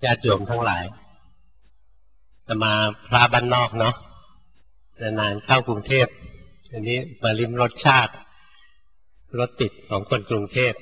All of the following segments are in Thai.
ญาติโยมทั้งหลายจะมาพระบ้านนอกเนาะนานๆเข้ากรุงเทพอันนี้มาลิ้มรสชาติรถติดของคนกรุงเทพ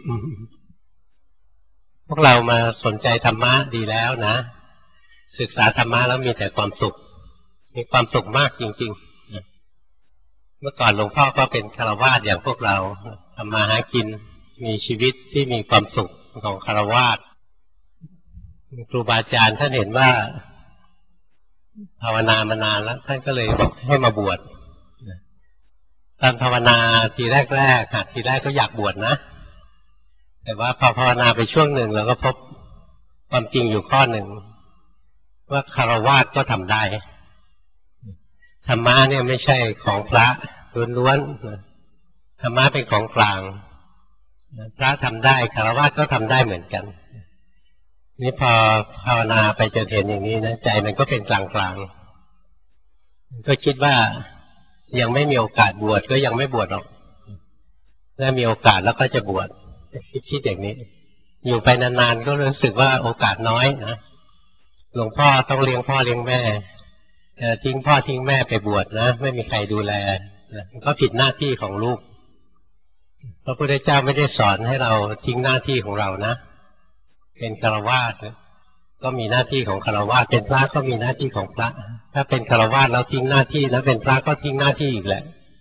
พวกเรามาสนใจธรรมะดีแล้วนะศึกษาธรรมะแล้วมีแต่ความสุขมีความสุขมากจริงๆเมื่อก่อนหลวงพ่อก็เป็นฆราวาสอย่างพวกเราทำมาหากินมีชีวิตที่มีความสุขของฆราวาสครูบาอาจารย์ท่านเห็นว่าภาวนามานานแล้วท่านก็เลยบอกให้มาบวชตอนภาวนาทีแรกๆทีแรกก็อยากบวชนะแต่ว่าพอภาวนาไปช่วงหนึ่งเราก็พบความจริงอยู่ข้อหนึ่งว่าฆราวาสก็ทำได้ธรรมะเนี่ยไม่ใช่ของพระล้วนๆธรรมะเป็นของกลางพระทำได้ฆราวาสก็ทำได้เหมือนกันนี่พอภาวนาไปจนเห็นอย่างนี้นะใจมันก็เป็นกลางๆก็คิดว่ายังไม่มีโอกาสบวชก็ยังไม่บวชหรอกถ้ามีโอกาสแล้วก็จะบวชคิดอย่างนี้อยู่ไปนานๆก็รู้สึกว่าโอกาสน้อยนะหลวงพ่อต้องเลี้ยงพ่อเลี้ยงแม่ทิ้งพ่อทิ้งแม่ไปบวชนะไม่มีใครดูแลก็ผิดหน้าที่ของลูกพระพุทธเจ้าไม่ได้สอนให้เราทิ้งหน้าที่ของเรานะเป็นฆราวาสก็มีหน้าที่ของฆราวาสเป็นพระก็มีหน้าที่ของพระถ้าเป็นฆราวาสเราทิ้งหน้าที่แล้วเป็นพระก็ทิ้งหน้าที่อีกแหละ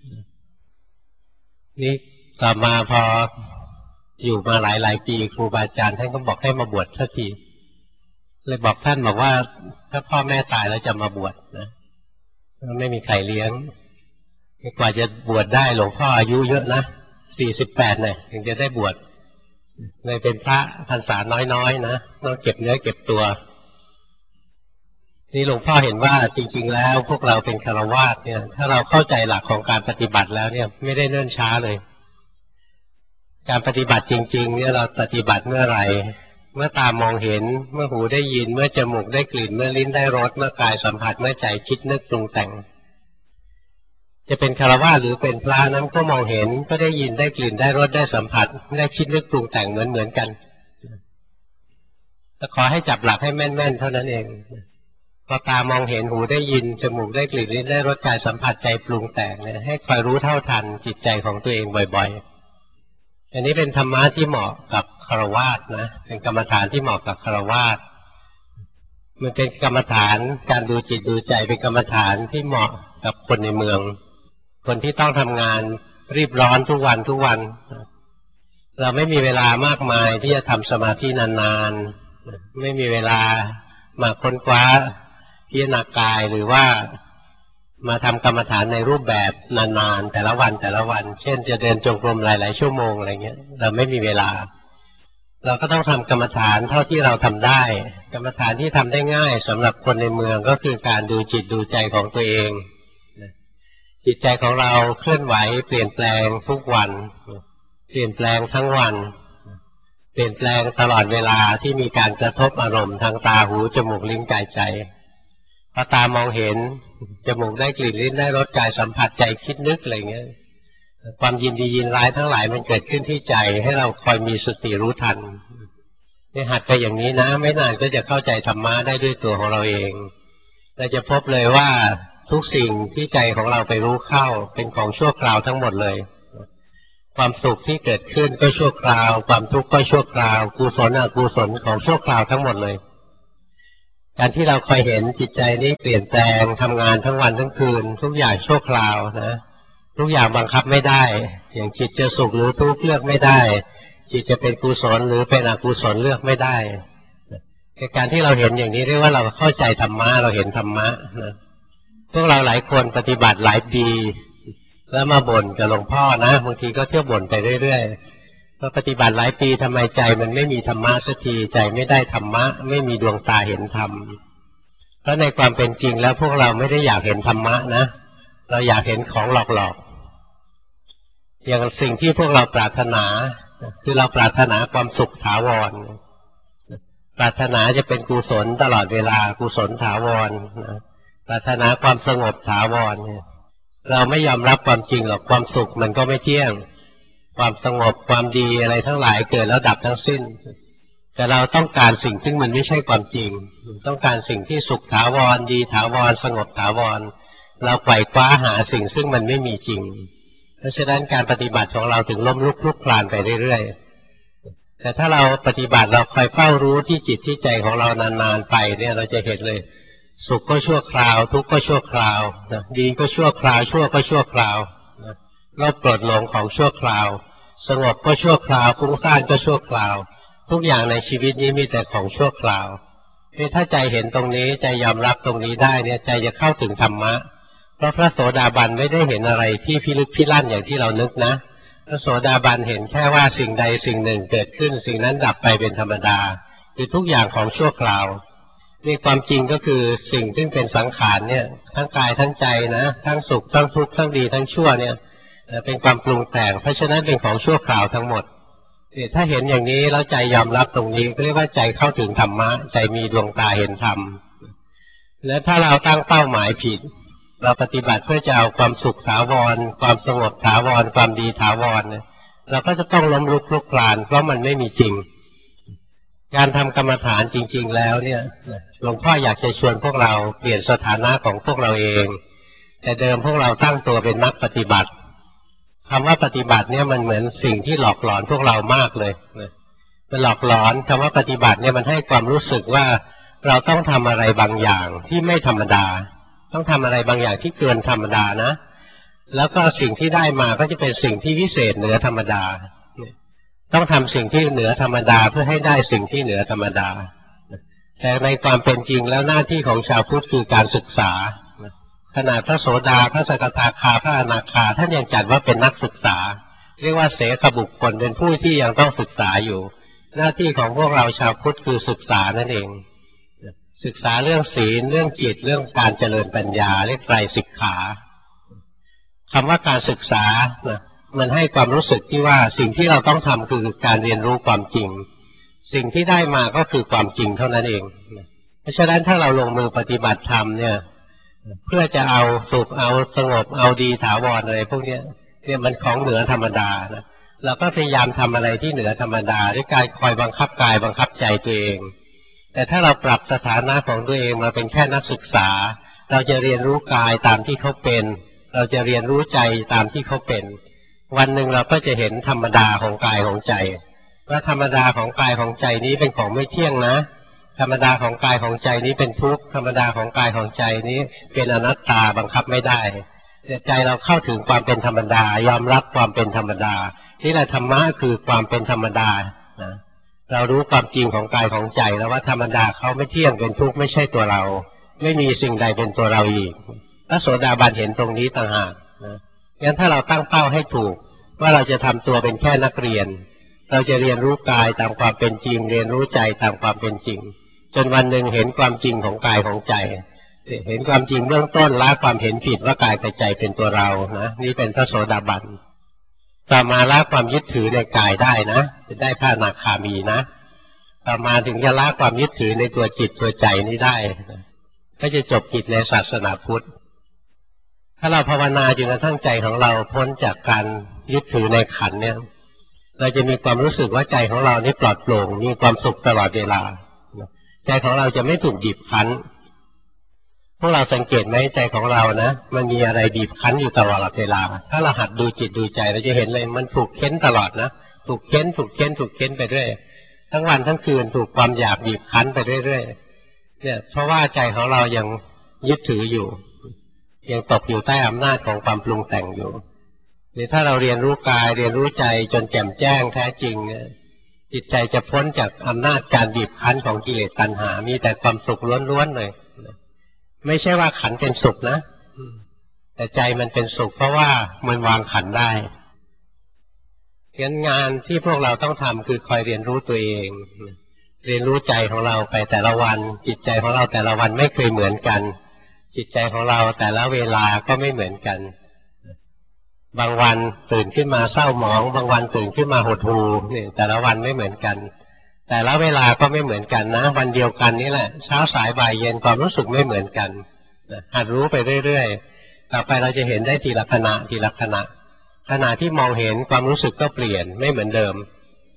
นี่ต่อมาพออยู่มาหลายปีครูบาอาจารย์ท่านก็บอกให้มาบวชสักทีเลยบอกท่านบอกว่าถ้าพ่อแม่ตายแล้วจะมาบวชนะไม่มีใครเลี้ยงกว่าจะบวชได้หลวงพ่ออายุเยอะนะ48เนี่ยถึงจะได้บวชเลยเป็นพระพรรษาน้อยๆนะต้องเก็บเนื้อเก็บตัวนี่หลวงพ่อเห็นว่าจริงๆแล้วพวกเราเป็นฆราวาสเนี่ยถ้าเราเข้าใจหลักของการปฏิบัติแล้วเนี่ยไม่ได้เนิ่นช้าเลยการปฏิบัติจริงๆเนี่ยเราปฏิบัติเมื่อไหร่เมื่อตามองเห็นเมื่อหูได้ยินเมื่อจมูกได้กลิ่นเมื่อลิ้นได้รสเมื่อกายสัมผัสเมื่อใจคิดนึกปรุงแต่งจะเป็นฆราวาสหรือเป็นพระนั้นก็มองเห็นก็ได้ยินได้กลิ่นได้รสได้สัมผัสได้คิดนึกปรุงแต่งเหมือนกันแต่ขอให้จับหลักให้แม่นๆเท่านั้นเองพอตามองเห็นหูได้ยินจมูกได้กลิ่นลิ้นได้รสกายสัมผัสใจปรุงแต่งเนี่ยให้คอยรู้เท่าทันจิตใจของตัวเองบ่อยๆอันนี้เป็นธรรมะที่เหมาะกับฆราวาสนะเป็นกรรมฐานที่เหมาะกับฆราวาสมันเป็นกรรมฐานการดูจิตดูใจเป็นกรรมฐานที่เหมาะกับคนในเมืองคนที่ต้องทำงานรีบร้อนทุกวันเราไม่มีเวลามากมายที่จะทำสมาธินานๆไม่มีเวลามาค้นคว้าพิจารณากายหรือว่ามาทำกรรมฐานในรูปแบบนานๆแต่ละวันเช่นจะเดินจงกรมหลายๆชั่วโมงอะไรเงี้ยเราไม่มีเวลาเราก็ต้องทำกรรมฐานเท่าที่เราทำได้กรรมฐานที่ทำได้ง่ายสำหรับคนในเมืองก็คือการดูจิตดูใจของตัวเองจิตใจของเราเคลื่อนไหวเปลี่ยนแปลงทุกวันเปลี่ยนแปลงทั้งวันเปลี่ยนแปลงตลอดเวลาที่มีการกระทบอารมณ์ทางตาหูจมูกลิ้นกายใจพอตามองเห็นจมูกได้กลิ่นลิ้นได้รสกายสัมผัสใจคิดนึกอะไรเงี้ยความยินดียินร้ายทั้งหลายมันเกิดขึ้นที่ใจให้เราคอยมีสติรู้ทันนี่หัดไปอย่างนี้นะไม่นานก็จะเข้าใจธรรมะได้ด้วยตัวของเราเองเราจะพบเลยว่าทุกสิ่งที่ใจของเราไปรู้เข้าเป็นของชั่วคราวทั้งหมดเลยความสุขที่เกิดขึ้นก็ชั่วคราวความทุกข์ก็ชั่วคราวกุศลอกุศลของชั่วคราวทั้งหมดเลยการที่เราคอยเห็นจิตใจนี้เปลี่ยนแปลงทำงานทั้งวันทั้งคืนทุกอย่างชั่วคราวนะทุกอย่างบังคับไม่ได้อย่างจิตจะสุขหรือทุกข์เลือกไม่ได้จิตจะเป็นกุศลหรือเป็นอกุศลเลือกไม่ได้ในการที่เราเห็นอย่างนี้เรียกว่าเราเข้าใจธรรมะเราเห็นธรรมะนะพวกเราหลายคนปฏิบัติหลายปีแล้วมาบ่นกับหลวงพ่อนะบางทีก็เที่ยวบ่นไปเรื่อยๆว่าปฏิบัติหลายปีทำไมใจมันไม่มีธรรมะสักทีใจไม่ได้ธรรมะไม่มีดวงตาเห็นธรรมเพราะในความเป็นจริงแล้วพวกเราไม่ได้อยากเห็นธรรมะนะเราอยากเห็นของหลอกๆอย่างสิ่งที่พวกเราปรารถนาคือเราปรารถนาความสุขถาวรปรารถนาจะเป็นกุศลตลอดเวลากุศลถาวรปรารถนาความสงบถาวรเราไม่ยอมรับความจริงหรอกความสุขมันก็ไม่เที่ยงความสงบความดีอะไรทั้งหลายเกิดแล้วดับทั้งสิ้นแต่เราต้องการสิ่งซึ่งมันไม่ใช่ความจริงต้องการสิ่งที่สุขถาวรดีถาวรสงบถาวรเราไขว่คว้าหาสิ่งซึ่งมันไม่มีจริงเพราะฉะนั้นการปฏิบัติของเราถึงล้มลุกคลุกคลานไปเรื่อยๆแต่ถ้าเราปฏิบัติเราคอยเฝ้ารู้ที่จิตที่ใจของเรานานๆไปเนี่ยเราจะเห็นเลยสุขก็ชั่วคราวทุกข์ก็ชั่วคราวดีก็ชั่วคราวชั่วก็ชั่วคราวโลภโกรธหลงของชั่วคราวสงบก็ชั่วคราวฟุ้งซ่านก็ชั่วคราวทุกอย่างในชีวิตนี้มีแต่ของชั่วคราวถ้าใจเห็นตรงนี้ใจยอมรับตรงนี้ได้เนี่ยใจจะเข้าถึงธรรมะเพราะพระโสดาบันไม่ได้เห็นอะไรที่พิลึกพิลั่นอย่างที่เรานึกนะพระโสดาบันเห็นแค่ว่าสิ่งใดสิ่งหนึ่งเกิดขึ้นสิ่งนั้นดับไปเป็นธรรมดาคือทุกอย่างของชั่วคราวนี่ความจริงก็คือสิ่งซึ่งเป็นสังขารเนี่ยทั้งกายทั้งใจนะทั้งสุขทั้งทุกข์ทั้งดีทั้งชั่วเนี่ยเป็นความปรุงแต่งเพราะฉะนั้นเป็นของชั่วคราวทั้งหมดถ้าเห็นอย่างนี้แล้วใจยอมรับตรงนี้เรียกว่าใจเข้าถึงธรรมะใจมีดวงตาเห็นธรรมและถ้าเราตั้งเป้าหมายผิดเราปฏิบัติเพื่อจะเอาความสุขถาวรความสงบถาวรความดีถาวรเนี่ยเราก็จะต้องล้มลุกคลุกคลานเพราะมันไม่มีจริงการทำกรรมฐานจริงๆแล้วเนี่ยหลวงพ่ออยากจะชวนพวกเราเปลี่ยนสถานะของพวกเราเองแต่เดิมพวกเราตั้งตัวเป็นนักปฏิบัติคำว่าปฏิบัติเนี่ยมันเหมือนสิ่งที่หลอกหลอนพวกเรามากเลยมันหลอกหลอนคำว่าปฏิบัติเนี่ยมันให้ความรู้สึกว่าเราต้องทำอะไรบางอย่างที่ไม่ธรรมดาต้องทำอะไรบางอย่างที่เกินธรรมดานะแล้วก็สิ่งที่ได้มาก็จะเป็นสิ่งที่วิเศษเหนือธรรมดาต้องทำสิ่งที่เหนือธรรมดาเพื่อให้ได้สิ่งที่เหนือธรรมดาแต่ในความเป็นจริงแล้วหน้าที่ของชาวพุทธคือการศึกษาขนาดพระโสดาพระสกทาคาพระอนาคาท่านยังจัดว่าเป็นนักศึกษาเรียกว่าเสขบุคคลเป็นผู้ที่ยังต้องศึกษาอยู่หน้าที่ของพวกเราชาวพุทธคือศึกษานั่นเองศึกษาเรื่องศีลเรื่องจิตเรื่องการเจริญปัญญาเรียกไตรสิกขาคำว่าการศึกษามันให้ความรู้สึกที่ว่าสิ่งที่เราต้องทำคือการเรียนรู้ความจริงสิ่งที่ได้มาก็คือความจริงเท่านั้นเองเพราะฉะนั้นถ้าเราลงมือปฏิบัติธรรมเนี่ยเพื่อจะเอาสุขเอาสงบเอาดีถาวรอะไรพวกนี้เนี่ยมันของเหนือธรรมดานะเราก็พยายามทำอะไรที่เหนือธรรมดาด้วยการคอยบังคับกายบังคับใจตัวเองแต่ถ้าเราปรับสถานะของตัวเองมาเป็นแค่นักศึกษาเราจะเรียนรู้กายตามที่เขาเป็นเราจะเรียนรู้ใจตามที่เขาเป็นวันหนึ่งเราก็จะเห็นธรรมดาของกายของใจว่าธรรมดาของกายของใจนี้เป็นของไม่เที่ยงนะธรรมดาของกายของใจนี้เป็นทุกข์ธรรมดาของกายของใจนี้เป็นอนัตตาบังคับไม่ได้ใจเราเข้าถึงความเป็นธรรมดายอมรับความเป็นธรรมดาที่แหละธรรมะคือความเป็นธรรมดานะเรารู้ความจริงของกายของใจแล้วว่าธรรมดาเขาไม่เที่ยงเป็นทุกข์ไม่ใช่ตัวเราไม่มีสิ่งใดเป็นตัวเราอีกพระโสดาบันเห็นตรงนี้ต่างหากนะงั้นถ้าเราตั้งเป้าให้ถูกว่าเราจะทำตัวเป็นแค่นักเรียนเราจะเรียนรู้กายตามความเป็นจริงเรียนรู้ใจตามความเป็นจริงจนวันหนึ่งเห็นความจริงของกายของใจเห็นความจริงเบื้องต้นละความเห็นผิดว่ากายกับใจเป็นตัวเรานะนี่เป็นพระโสดาบันต่อมาละความยึดถือในกายได้นะจะได้พระอนาคามีนะต่อมาถึงจะละความยึดถือในตัวจิตตัวใจนี้ได้ก็จะจบกิจในศาสนาพุทธถ้าเราภาวนาจนกระทั่งใจของเราพ้นจากการยึดถือในขันธ์เนี่ยเราจะมีความรู้สึกว่าใจของเรานี่ปลอดโปร่งมีความสุขตลอดเวลาใจของเราจะไม่ถูกบีบคั้นพวกเราสังเกตไหมใจของเรานะมันมีอะไรบีบคั้นอยู่ตลอดเวลาถ้าเราหัดดูจิตดูใจเราจะเห็นเลยมันถูกเค้นตลอดนะถูกเค้นไปเรื่อยทั้งวันทั้งคืนถูกความอยากบีบคั้นไปเรื่อยเนี่ยเพราะว่าใจของเรายังยึดถืออยู่ยังตกอยู่ใต้อำนาจของความปรุงแต่งอยู่นี่ถ้าเราเรียนรู้กายเรียนรู้ใจจนแจ่มแจ้งแท้จริงจิตใจจะพ้นจากอำนาจการบีบคั้นของกิเลสตัณหามีแต่ความสุขล้วนๆเลยไม่ใช่ว่าขันเป็นสุขนะแต่ใจมันเป็นสุขเพราะว่ามันวางขันได้งั้นงานที่พวกเราต้องทำคือคอยเรียนรู้ตัวเองเรียนรู้ใจของเราไปแต่ละวันจิตใจของเราแต่ละวันไม่เคยเหมือนกันจิตใจของเราแต่ละเวลาก็ไม่เหมือนกันบางวันตื่นขึ้นมาเศร้าหมองบางวันตื่นขึ้นมาหดหู่นี่แต่ละวันไม่เหมือนกันแต่ละเวลาก็ไม่เหมือนกันนะวันเดียวกันนี่แหละเช้าสายบ่ายเย็นความรู้สึกไม่เหมือนกันหัดรู้ไปเรื่อยๆต่อไปเราจะเห็นได้ทีละขณะที่มองเห็นความรู้สึกก็เปลี่ยนไม่เหมือนเดิม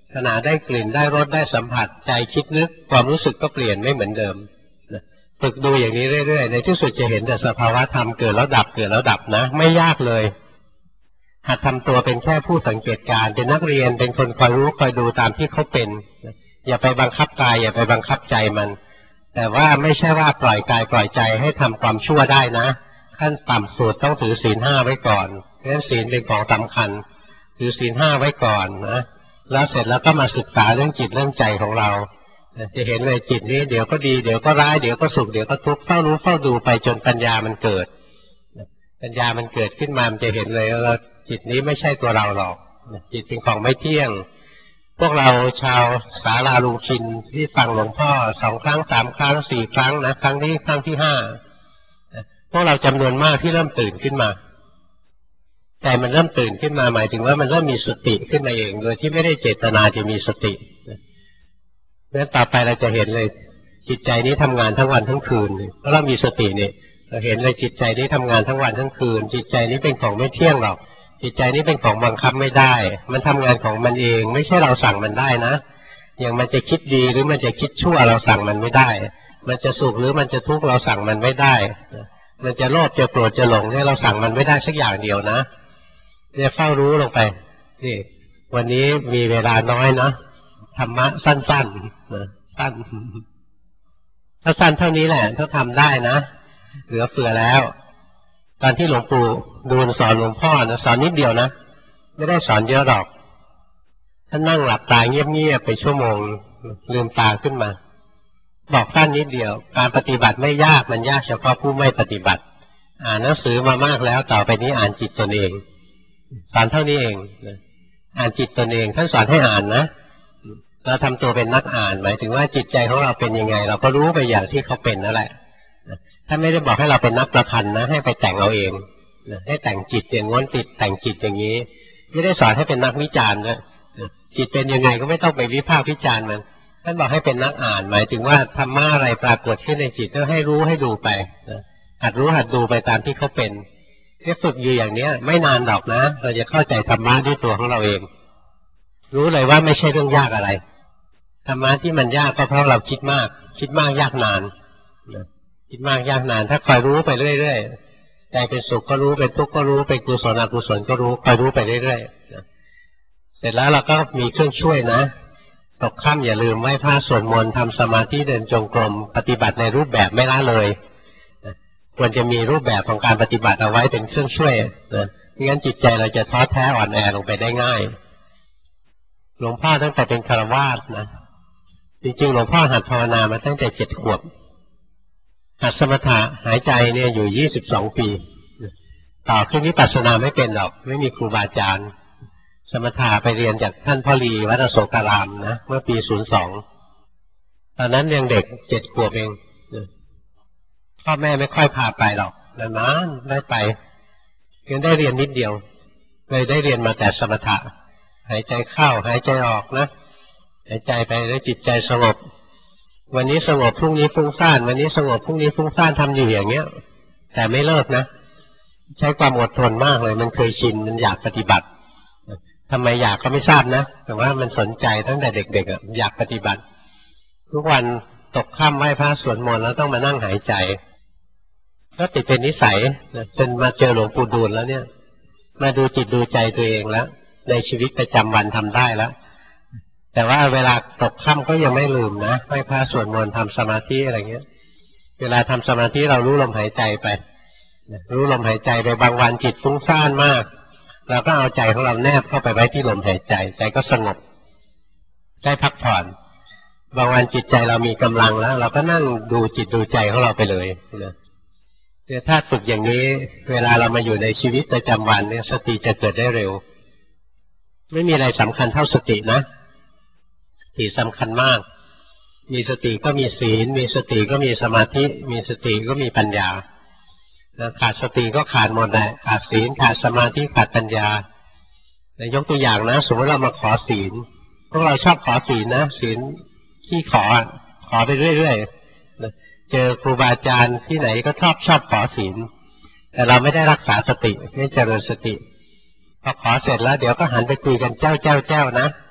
ขณะได้กลิ่นได้รสได้สัมผัสใจคิดนึกความรู้สึกก็เปลี่ยนไม่เหมือนเดิมฝึกดูอย่างนี้เรื่อยๆในที่สุดจะเห็นแต่สภาวะธรรมเกิดแล้วดับเกิดแล้วดับนะไม่ยากเลยหัดทำตัวเป็นแค่ผู้สังเกตการณ์เป็นนักเรียนเป็นคนคอยรู้คอยดูตามที่เขาเป็นอย่าไปบังคับกายอย่าไปบังคับใจมันแต่ว่าไม่ใช่ว่าปล่อยกายปล่อยใจให้ทำความชั่วได้นะขั้นต่ำสุดต้องถือศีล 5ไว้ก่อนเพราะฉะนั้นศีลเป็นของสำคัญถือศีล 5ไว้ก่อนนะแล้วเสร็จแล้วก็มาศึกษาเรื่องจิตเรื่องใจของเราจะเห็นเลยจิตนี้เดี๋ยวก็ดีเดี๋ยวก็ร้ายเดี๋ยวก็สุขเดี๋ยวก็ทุกข์เฝ้ารู้เฝ้าดูไปจนปัญญามันเกิดปัญญามันเกิดขึ้นมามันจะเห็นเลยว่าจิตนี้ไม่ใช่ตัวเราหรอกจิตเป็นของไม่เที่ยงพวกเราชาวศาลาลุงชินที่ฟังหลวงพ่อ2 ครั้ง 3 ครั้ง 4 ครั้งนะครั้งที่ 5พวกเราจำนวนมากที่เริ่มตื่นขึ้นมาใจมันเริ่มตื่นขึ้นมาหมายถึงว่ามันเริ่มมีสติขึ้นมาเองโดยที่ไม่ได้เจตนาจะมีสติเพราะฉะนั้นต่อไปเราจะเห็นเลยจิตใจนี้ทำงานทั้งวันทั้งคืนเพราะเรามีสติเนี่ยเราเห็นเลยจิตใจนี้ทำงานทั้งวันทั้งคืนจิตใจนี้เป็นของไม่เที่ยงหรอกจิตใจนี้เป็นของบังคับไม่ได้มันทำงานของมันเองไม่ใช่เราสั่งมันได้นะอย่างมันจะคิดดีหรือมันจะคิดชั่วเราสั่งมันไม่ได้มันจะสุขหรือมันจะทุกข์เราสั่งมันไม่ได้มันจะโลภจะโกรธจะหลงเนี่ยเราสั่งมันไม่ได้สักอย่างเดียวนะเนี่ยเฝ้ารู้ลงไปนี่วันนี้มีเวลาน้อยนะธรรมะสั้นๆนะสั้นถ้าสั้นเท่านี้แหละถ้าทำได้นะเหลือเฟือแล้วตอนที่หลวงปู่ดูลสอนหลวงพ่อนะสอนนิดเดียวนะไม่ได้สอนเยอะหรอกท่านนั่งหลับตาเงียบๆไปชั่วโมงลืมตาขึ้นมาบอกท่านนิดเดียวการปฏิบัติไม่ยากมันยากเฉพาะผู้ไม่ปฏิบัติอ่านหนังสือมามากแล้วต่อไปนี้อ่านจิตตนเองสอนเท่านี้เองอ่านจิตตนเองท่านสอนให้อ่านนะเราทำตัวเป็นนักอ่านหมายถึงว่าจิตใจของเราเป็นยังไงเราก็รู้ไปอย่างที่เขาเป็นนั่นแหละท่านไม่ได้บอกให้เราเป็นนักประพันธ์นะให้ไปแต่งเอาเองให้แต่งจิตอย่างง้นจิตแต่งจิตอย่างนี้ไม่ได้สอนให้เป็นนักวิจารณ์นะจิตเป็นยังไงก็ไม่ต้องไปวิพากษ์วิจารณ์มันท่านบอกให้เป็นนักอ่านหมายถึงว่าธรรมะอะไรปรากฏขึ้นในจิตก็ให้รู้ให้ดูไปหัดรู้หัดดูไปตามที่เขาเป็นฝึกอยู่อย่างนี้ไม่นานหรอกนะเราจะเข้าใจธรรมะด้วยตัวของเราเองรู้เลยว่าไม่ใช่เรื่องยากอะไรธรรมะที่มันยากก็เพราะเราคิดมากยากนานคิดมากยากนานถ้าคอยรู้ไปเรื่อยๆใจเป็นสุขก็รู้เป็นทุกข์ก็รู้เป็นกุศลอกุศลก็รู้คอยรู้ไปเรื่อยๆเสร็จแล้วเราก็มีเครื่องช่วยนะตกค่ำอย่าลืมไหว้พระสวดมนต์ทำสมาธิเดินจงกรมปฏิบัติในรูปแบบไม่ละเลยควรจะมีรูปแบบของการปฏิบัติเอาไว้เป็นเครื่องช่วยนะไม่งั้นจิตใจเราจะท้อแท้อ่อนแอลงไปได้ง่ายหลวงพ่อตั้งแต่เป็นฆราวาสนะจริงๆหลวงพ่อหัดภาวนามาตั้งแต่7 ขวบหัดสมถะหายใจเนี่ยอยู่22 ปีต่อขึ้นวิปัสสนาไม่เป็นหรอกไม่มีครูบาอาจารย์สมถะไปเรียนจากท่านพ่อลีวัดอโศการามนะเมื่อปี02ตอนนั้นยังเด็ก7 ขวบเองพ่อแม่ไม่ค่อยพาไปหรอกนานๆได้ไปยังได้เรียนนิดเดียวเลยได้เรียนมาแต่สมถะหายใจเข้าหายใจออกนะหายใจไปแล้วจิตใจสงบวันนี้สงบพรุ่งนี้ฟุ้งซ่านวันนี้สงบพรุ่งนี้ฟุ้งซ่านทำอยู่อย่างเงี้ยแต่ไม่เลิกนะใช้ความอดทนมากเลยมันเคยชินมันอยากปฏิบัติทำไมอยากก็ไม่ทราบนะแต่ว่ามันสนใจตั้งแต่เด็กๆอยากปฏิบัติทุกวันตกค่ำไหว้พระสวดมนต์แล้วต้องมานั่งหายใจก็ติดเป็นนิสัยจนมาเจอหลวงปู่ดูลแล้วเนี่ยมาดูจิตดูใจตัวเองแล้วในชีวิตประจำวันทำได้แล้วแต่ว่าเวลาตกค่ำก็ยังไม่ลืมนะไหว้พระสวดมนต์ทำสมาธิอะไรเงี้ยเวลาทำสมาธิเรารู้ลมหายใจไปรู้ลมหายใจไปบางวันจิตฟุ้งซ่านมากเราก็เอาใจของเราแนบเข้าไปไว้ที่ลมหายใจใจก็สงบได้พักผ่อนบางวันจิตใจเรามีกำลังแล้วเราก็นั่งดูจิตดูใจของเราไปเลยนะถ้าฝึกอย่างนี้เวลาเรามาอยู่ในชีวิตประจำวันเนี่ยสติจะเกิดได้เร็วไม่มีอะไรสำคัญเท่าสตินะสติสำคัญมากมีสติก็มีศีลมีสติก็มีสมาธิมีสติก็มีปัญญาขาดสติก็ขาดหมดแหละขาดศีลขาดสมาธิขาดปัญญายกตัวอย่างนะสมมติเรามาขอศีลพวกเราชอบขอศีลนะศีลที่ขอไปเรื่อยๆเจอครูบาอาจารย์ที่ไหนก็ชอบขอศีลแต่เราไม่ได้รักษาสติไม่เจริญสติพอขอเสร็จแล้วเดี๋ยวก็หันไปคุยกันเจ้านะ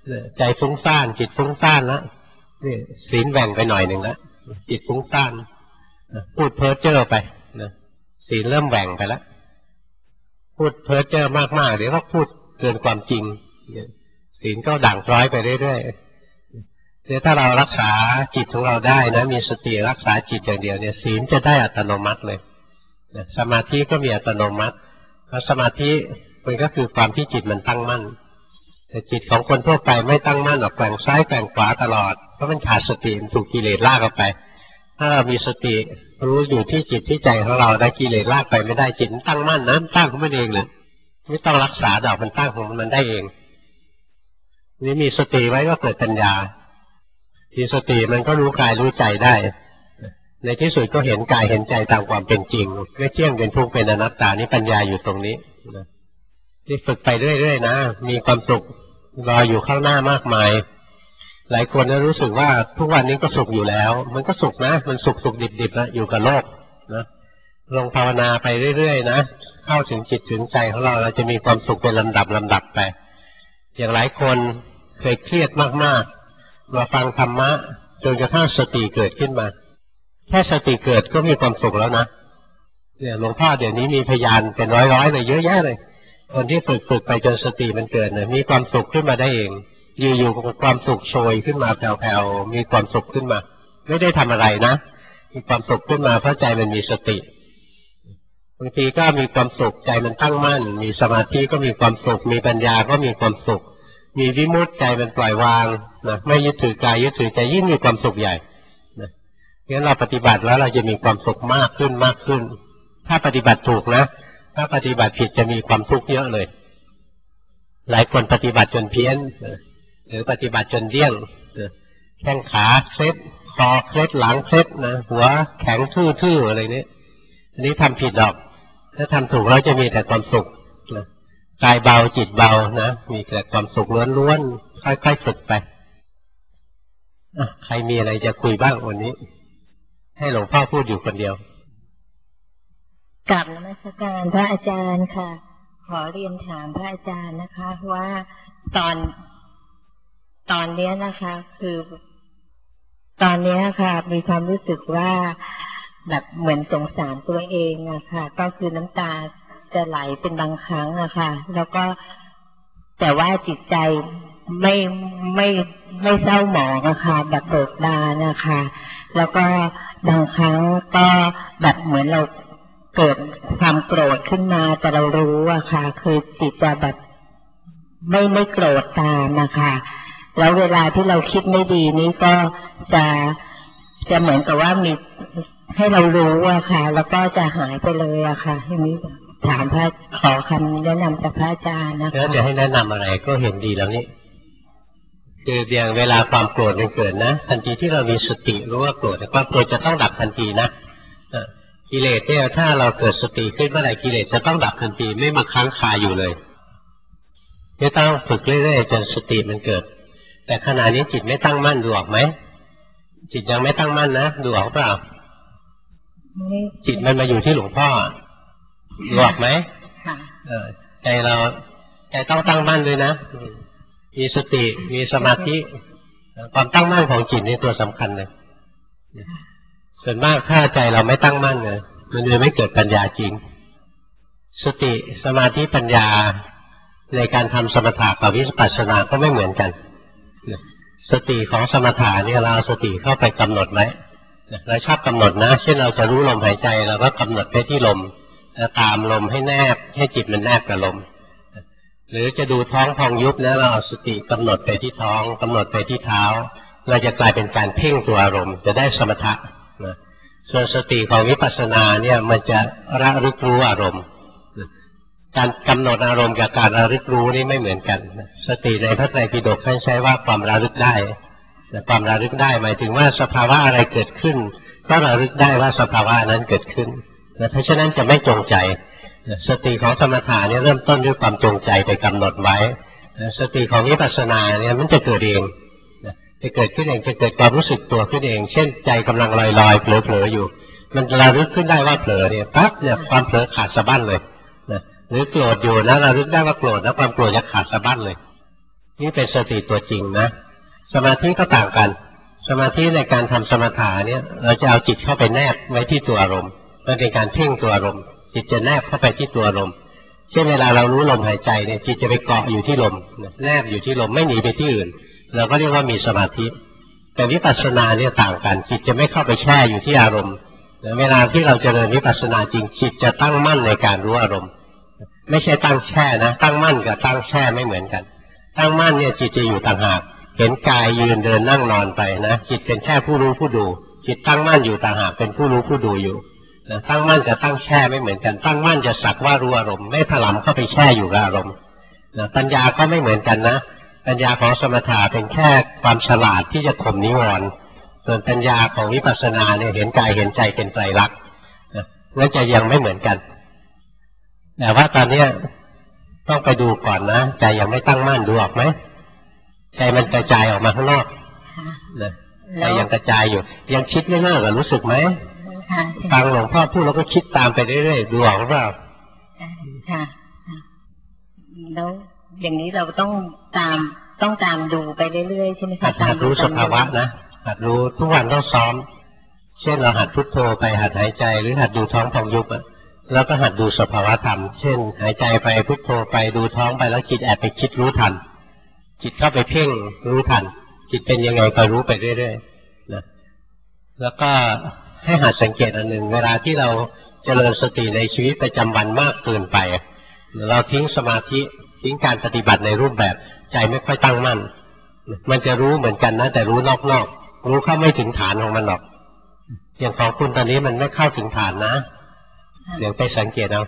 ใจฟุ้งซ่านจิตฟุ้งซ่านแล้วนี่ศีลแหว่งไปหน่อยหนึ่งแล้วจิตฟุ้งซ่านพูดเพ้อเจ้อไปนะศีลเริ่มแหว่งไปแล้วพูดเพ้อเจ้อมากๆเดี๋ยวก็พูดเกินความจริงศีลก็ด่างพร้อยไปเรื่อยๆเนี่ยถ้าเรารักษาจิตของเราได้นะมีสติรักษาจิตอย่างเดียวเนี่ยศีลจะได้อัตโนมัติเลยสมาธิก็มีอัตโนมัติเพราะสมาธิมันก็คือความที่จิตมันตั้งมั่นแต่จิตของคนทั่วไปไม่ตั้งมั่นหรอกแกว่งซ้ายแกว่งขวาตลอดเพราะมันขาดสติมันถูกกิเลสลากออกไปถ้าเรามีสติรู้อยู่ที่จิตที่ใจของเราได้กิเลสลากไปไม่ได้จิตตั้งมั่นนะตั้งของมันเองเลยไม่ต้องรักษาดอกมันตั้งของมันได้เองนี่มีสติไว้ก็เกิดปัญญามีสติมันก็รู้กายรู้ใจได้ในที่สุดก็เห็นกายเห็นใจตามความเป็นจริงไม่เที่ยงเป็นทุกข์เป็นอนัตตานี่ปัญญาอยู่ตรงนี้นี่ฝึกไปเรื่อยๆนะมีความสุขรออยู่ข้างหน้ามากมายหลายคนรู้สึกว่าทุกวันนี้ก็สุขอยู่แล้วมันก็สุขนะมันสุขดิบๆนะอยู่กับโลกนะลงภาวนาไปเรื่อยๆนะเข้าถึงจิตถึงใจของเราจะมีความสุขเป็นลำดับไปอย่างหลายคนเคยเครียดมากๆมาฟังธรรมะจนกระทั่งสติเกิดขึ้นมาแค่สติเกิดก็มีความสุขแล้วนะเนี่ยหลวงพ่อเดี๋ยวนี้มีพยานเป็นร้อยๆเลยเยอะแยะเลยคนที่ฝึกไปจนสติมันเกิดเนี่ยมีความสุขขึ้นมาได้เองอยู่ๆความสุขโชยขึ้นมาแผ่วๆมีความสุขขึ้นมาไม่ได้ทำอะไรนะมีความสุขขึ้นมาเพราะใจมันมีสติบางทีก็มีความสุขใจมันตั้งมั่นมีสมาธิก็มีความสุขมีปัญญาก็มีความสุขมีวิมุตติใจมันปล่อยวางนะไม่ยึดถือกายยึดถือใจยิ่งมีความสุขใหญ่นะงั้นเราปฏิบัติแล้วเราจะมีความสุขมากขึ้นมากขึ้นถ้าปฏิบัติถูกนะถ้าปฏิบัติผิดจะมีความทุกข์เยอะเลยหลายคนปฏิบัติจนเพี้ยนหรือปฏิบัติจนเดี้ยงแข้งขาเคล็ดคอเคล็ดหลังเคล็ดนะหัวแข็งทื่อๆอะไรนี้อันนี้ทำผิดดอกถ้าทำถูกเราจะมีแต่ความสุขนะกายเบาจิตเบานะมีแต่ความสุขล้วนๆค่อยๆฝึกไปใครมีอะไรจะคุยบ้างวันนี้ให้หลวงพ่อพูดอยู่คนเดียวกราบนมัสการพระอาจารย์ค่ะขอเรียนถามพระอาจารย์นะคะว่าตอนนี้นะคะคือตอนนี้ค่ะมีความรู้สึกว่าแบบเหมือนสงสารตัวเองอะค่ะก็คือน้ำตาจะไหลเป็นบางครั้งอะค่ะแล้วก็แต่ว่าจิตใจไม่เศร้าหมองอะค่ะแบบเบิกบานนะคะแล้วก็บางครั้งก็แบบเหมือนเราเกิดความโกรธขึ้นมาแต่เรารู้อะค่ะคือจิตจะแบบไม่โกรธตามนะคะแล้วเวลาที่เราคิดไม่ดีนี้ก็จะเหมือนกับว่ามีให้เรารู้อะค่ะแล้วก็จะหายไปเลยอะค่ะทีนี้ถามขอคำแนะนำจากพระอาจารย์นะคะแล้วจะให้แนะนำอะไรก็เห็นดีแล้วนี่คืออย่างเวลาความโกรธมันเกิดนะทันทีที่เรามีสติรู้ว่าโกรธความโกรธจะต้องดับทันทีนะกิเลสเนี่ยถ้าเราเกิดสติขึ้นเมื่อไหร่กิเลสจะต้องดับทันทีไม่มาค้างคาอยู่เลยจะต้องฝึกเรื่อยๆจนสติมันเกิดแต่ขณะนี้จิตไม่ตั้งมั่นดูออกไหมจิตยังไม่ตั้งมั่นนะดูออกเปล่าจิตมันมาอยู่ที่หลวงพ่อดูออกไหมใจเราใจต้องตั้งมั่นด้วยนะมีสติมีสมาธิความตั้งมั่นของจิตนี่ตัวสำคัญเลยส่วนมากถ้าใจเราไม่ตั้งมั่นเนี่ยมันจะไม่เกิดปัญญาจริงสติสมาธิปัญญาในการทำสมถะกับวิปัสสนาก็ไม่เหมือนกันสติของสมถะเนี่ยเราเอาสติเข้าไปกำหนดไว้เราชอบกำหนดนะเช่นเราจะรู้ลมหายใจเราก็กำหนดไปที่ลมแล้วตามลมให้แนบให้จิตมันแนบกับลมหรือจะดูท้องพองยุบนะเราเอาสติกำหนดไปที่ท้องกำหนดไปที่เท้าเราจะกลายเป็นการเพ่งตัวอารมณ์จะได้สมถะส่วนสติของวิปัสสนาเนี่ยมันจะระลึกรู้อารมณ์การกำหนดอารมณ์กับการระลึกรู้นี่ไม่เหมือนกันสติในพระไตรปิฎกท่านใช้ว่าความระลึกได้ความระลึกได้หมายถึงว่าสภาวะอะไรเกิดขึ้นก็ระลึกได้ว่าสภาวะนั้นเกิดขึ้นเพราะฉะนั้นจะไม่จงใจสติของสมถะเนี่ยเริ่มต้นด้วยความจงใจไปกำหนดไว้สติของวิปัสสนาเนี่ยมันจะเกิดเองจะเกิดขึ้นเองจะเกิดความรู้สึกตัวขึ้นเองเช่นใจกำลังลอยๆเผลอๆอยู่มันจะระลึกขึ้นได้ว่าเผลอเนี่ยปั๊บเนี่ยความเผลอขาดสะบั้นเลยหรือโกรธอยู่นะระลึกได้ว่าโกรธแล้วความโกรธจะขาดสะบั้นเลยนี่เป็นสติตัวจริงนะสมาธิก็ต่างกันสมาธิในการทำสมถะเนี่ยเราจะเอาจิตเข้าไปแนบไว้ที่ตัวอารมณ์มันเป็นการเพ่งตัวอารมณ์จิตจะแนบเข้าไปที่ตัวอารมณ์เช่นเวลาเรารู้ลมหายใจเนี่ยจิตจะไปเกาะอยู่ที่ลมแนบอยู่ที่ลมไม่หนีไปที่อื่นเราก็เรียกว่ามีสมาธิแต่วิปัสสนาเนี่ยต่างกันจิตจะไม่เข้าไปแช่อยู่ที่อารมณ์เวลาที่เราเจริญวิปัสสนาจริงจิตจะตั้งมั่นในการรู้อารมณ์ไม่ใช่ตั้งแช่นะตั้งมั่นกับตั้งแช่ไม่เหมือนกันตั้งมั่นเนี่ยจิตจะอยู่ต่างหากเห็นกายยืนเดินนั่งนอนไปนะจิตเป็นแค่ผู้รู้ผู้ดูจิตตั้งมั่นอยู่ต่างหากเป็นผู้รู้ผู้ดูอยู่นะตั้งมั่นกับตั้งแช่ไม่เหมือนกันตั้งมั่นจะสักว่ารู้อารมณ์ไม่ถลำเข้าไปแช่อยู่กับอารมณ์นะปัญญาก็ไม่เหมือนกันนะปัญญาของสมถะเป็นแค่ความฉลาดที่จะข่มนิวรณ์ส่วนปัญญาของวิปัสสนาเนี่ยเห็นกายเห็นใจเป็นไตรลักษณ์นั่นจะยังไม่เหมือนกันแต่ว่าตอนนี้ต้องไปดูก่อนนะใจยังไม่ตั้งมั่นดูออกไหมใจมันกระจายออกมาข้างนอกนะใจยังกระจายอยู่ยังคิดไม่เลิกรู้สึกไหมฟังหลวงพ่อพูดแล้วก็คิดตามไปเรื่อยๆดูออกหรือเปล่าค่ะแล้วอย่างนี้เราต้องตามดูไปเรื่อยๆใช่ไหมคะหัดรู้สภาวะนะหัดรู้ทุกวันต้องซ้อมเช่นเราหัดพุทโธไปหัดหายใจหรือหัดดูท้องพองยุบแล้วก็หัดดูสภาวะธรรมเช่นหายใจไปพุทโธไปดูท้องไปแล้วจิตแอบไปคิดรู้ทันจิตเข้าไปเพ่งรู้ทันจิตเป็นยังไงก็รู้ไปเรื่อยๆนะแล้วก็ให้หัดสังเกตอันหนึ่งเวลาที่เราเจริญสติในชีวิตประจำวันมากเกินไปเราทิ้งสมาธิทิ้งการปฏิบัติในรูปแบบใจไม่ค่อยตั้งมั่นมันจะรู้เหมือนกันนะแต่รู้นอกๆรู้เข้าไม่ถึงฐานของมันหรอกอย่างของคุณตอนนี้มันไม่เข้าถึงฐานนะเดี๋ยวไปสังเกตเอา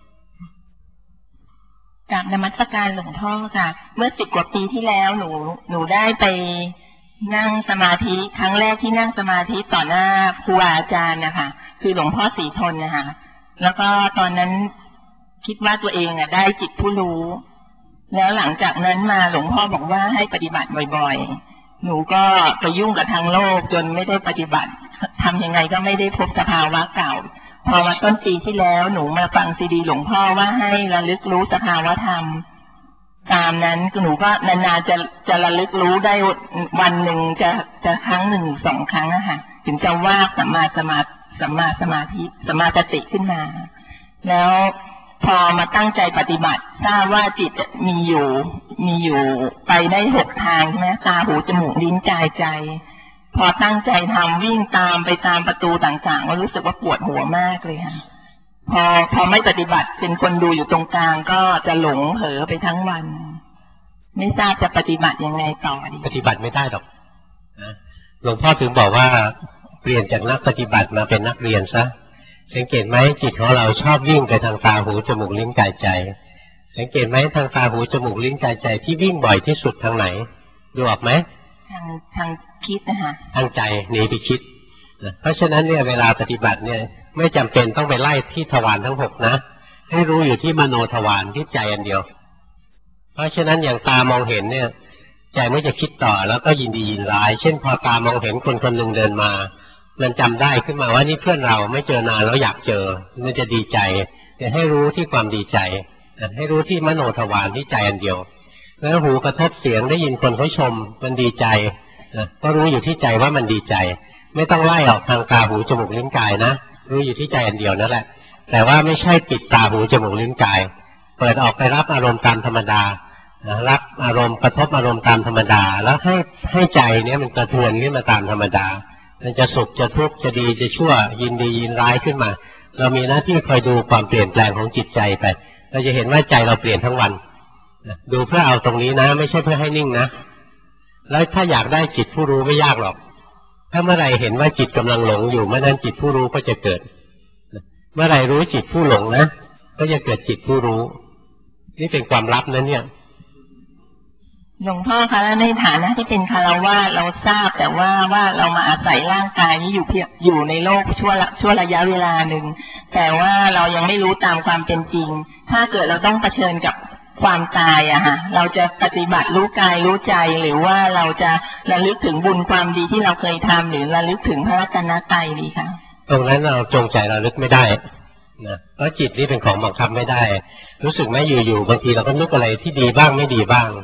จากนมัสการหลวงพ่อค่ะเมื่อ10 กว่าปีที่แล้วหนูได้ไปนั่งสมาธิครั้งแรกที่นั่งสมาธิต่อหน้าครูอาจารย์นะคะคือหลวงพ่อศรีทนนะคะแล้วก็ตอนนั้นคิดว่าตัวเองได้จิตผู้รู้แล้วหลังจากนั้นมาหลวงพ่อบอกว่าให้ปฏิบัติบ่อยๆหนูก็ไปยุ่งกับทางโลกจนไม่ได้ปฏิบัติทำยังไงก็ไม่ได้พบสภาวะเก่าพอมาต้นปีที่แล้วหนูมาฟังซีดีหลวงพ่อว่าให้ระลึกรู้สภาวะธรรมตามนั้นหนูก็นานๆจะระลึกรู้ได้วันหนึ่งจะครั้ง1 2 ครั้งอะค่ะถึงจะว่าสัมมาสมาธิสัมมาสติขึ้นมาแล้วพอมาตั้งใจปฏิบัติทราบว่าจิตมีอยู่ไปได้6 ทางใช่ไหมตาหูจมูกลิ้นกายใจพอตั้งใจทำวิ่งตามไปตามประตูต่างๆก็รู้สึกว่าปวดหัวมากเลยค่ะพอไม่ปฏิบัติเป็นคนดูอยู่ตรงกลางก็จะหลงเผลอไปทั้งวันไม่ทราบจะปฏิบัติยังไงต่อดีปฏิบัติไม่ได้หรอกหลวงพ่อถึงบอกว่าเปลี่ยนจากนักปฏิบัติมาเป็นนักเรียนซะสังเกตไหมจิตของเราชอบวิ่งไปทางตาหูจมูกลิ้นกายใจสังเกตไหมทางตาหูจมูกลิ้นกายใจที่วิ่งบ่อยที่สุดทางไหนดูออกไหมทางคิดนะคะทางใจหนีไปคิดเพราะฉะนั้นเนี่ยเวลาปฏิบัติเนี่ยไม่จำเป็นต้องไปไล่ที่ทวารทั้ง6นะให้รู้อยู่ที่มโนทวารที่ใจอันเดียวเพราะฉะนั้นอย่างตามองเห็นเนี่ยใจไม่จะคิดต่อแล้วก็ยินดียินร้ายเช่นพอตามองเห็นคนคนหนึ่งเดินมามันจำได้ขึ้นมาว่านี่เพื่อนเราไม่เจอนานแล้วอยากเจอมันจะดีใจแต่ให้รู้ที่ความดีใจให้รู้ที่มโนทวารที่ใจอันเดียวแล้วหูกระทบเสียงได้ยินคนเขาชมมันดีใจก็รู้อยู่ที่ใจว่ามันดีใจไม่ต้องไล่ออกทางตาหูจมูกลิ้นกายนะรู้อยู่ที่ใจอันเดียวนั่นแหละแต่ว่าไม่ใช่ปิดตาหูจมูกลิ้นกายเปิดออกไปรับอารมณ์ตามธรรมดารับอารมณ์กระทบอารมณ์ตามธรรมดาแล้วให้ใจเนี้ยมันกระเทือนขึ้นมาตามธรรมดามันจะสุขจะทุกข์จะดีจะชั่วยินดียินร้ายขึ้นมาเรามีหน้าที่คอยดูความเปลี่ยนแปลงของจิตใจไปเราจะเห็นว่าใจเราเปลี่ยนทั้งวันดูเพื่อเอาตรงนี้นะไม่ใช่เพื่อให้นิ่งนะแล้วถ้าอยากได้จิตผู้รู้ไม่ยากหรอกถ้าเมื่อไรเห็นว่าจิตกำลังหลงอยู่เมื่อนั้นจิตผู้รู้ก็จะเกิดเมื่อไรรู้จิตผู้หลงนะก็จะเกิดจิตผู้รู้นี่เป็นความลับนะเนี่ยหลวงพ่อคะในฐานะที่เป็นคฤหัสถ์เราทราบแต่ว่าเรามาอาศัยร่างกายนี้อยู่ในโลกชั่วระยะเวลาหนึ่งแต่ว่าเรายังไม่รู้ตามความเป็นจริงถ้าเกิดเราต้องเผชิญกับความตายอะฮะเราจะปฏิบัติรู้กายรู้ใจหรือว่าเราจะระลึกถึงบุญความดีที่เราเคยทำหรือระลึกถึงพระรัตนตรัยดีคะตรงนั้นเราจงใจระลึกไม่ได้นะเพราะจิตนี่เป็นของบังคับไม่ได้รู้สึกไหมอยู่ๆบางทีเราก็นึกอะไรที่ดีบ้างไม่ดีบ้าง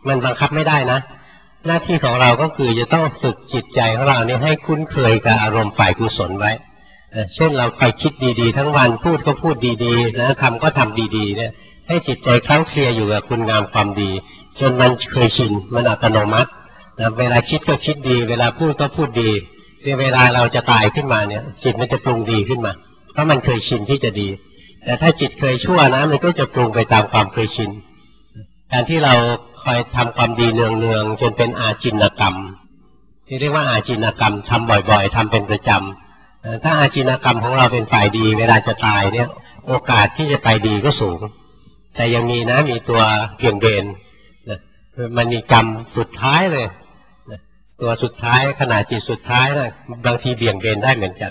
มันบังคับไม่ได้นะหน้าที่ของเราก็คือจะต้องฝึกจิตใจของเราเนี่ยให้คุ้นเคยกับอารมณ์ฝ่ายกุศลไว้เช่นเราไปคิดดีๆทั้งวันพูดก็พูดดีๆนะทำก็ทำดีๆเนี่ยให้จิตใจเคล้าเคลียอยู่กับคุณงามความดีจนมันเคยชินมันอัตโนมัตินะเวลาคิดก็คิดดีเวลาพูดก็พูดดีเวลาเราจะตายขึ้นมาเนี่ยจิตมันจะปรุงดีขึ้นมาเพราะมันเคยชินที่จะดีแต่ถ้าจิตเคยชั่วนะมันก็จะปรุงไปตามความเคยชินการที่เราคอยทำความดีเนืองๆจนเป็นอาจินกรรมที่เรียกว่าอาจินกรรมทำบ่อยๆทำเป็นประจำถ้าอาจินกรรมของเราเป็นฝ่ายดีเวลาจะตายเนี่ยโอกาสที่จะไปดีก็สูงแต่ยังมีนะมีตัวเบี่ยงเบนมันมีกรรมสุดท้ายเลยตัวสุดท้ายขณะจิตสุดท้ายนะบางทีเบี่ยงเบนได้เหมือนกัน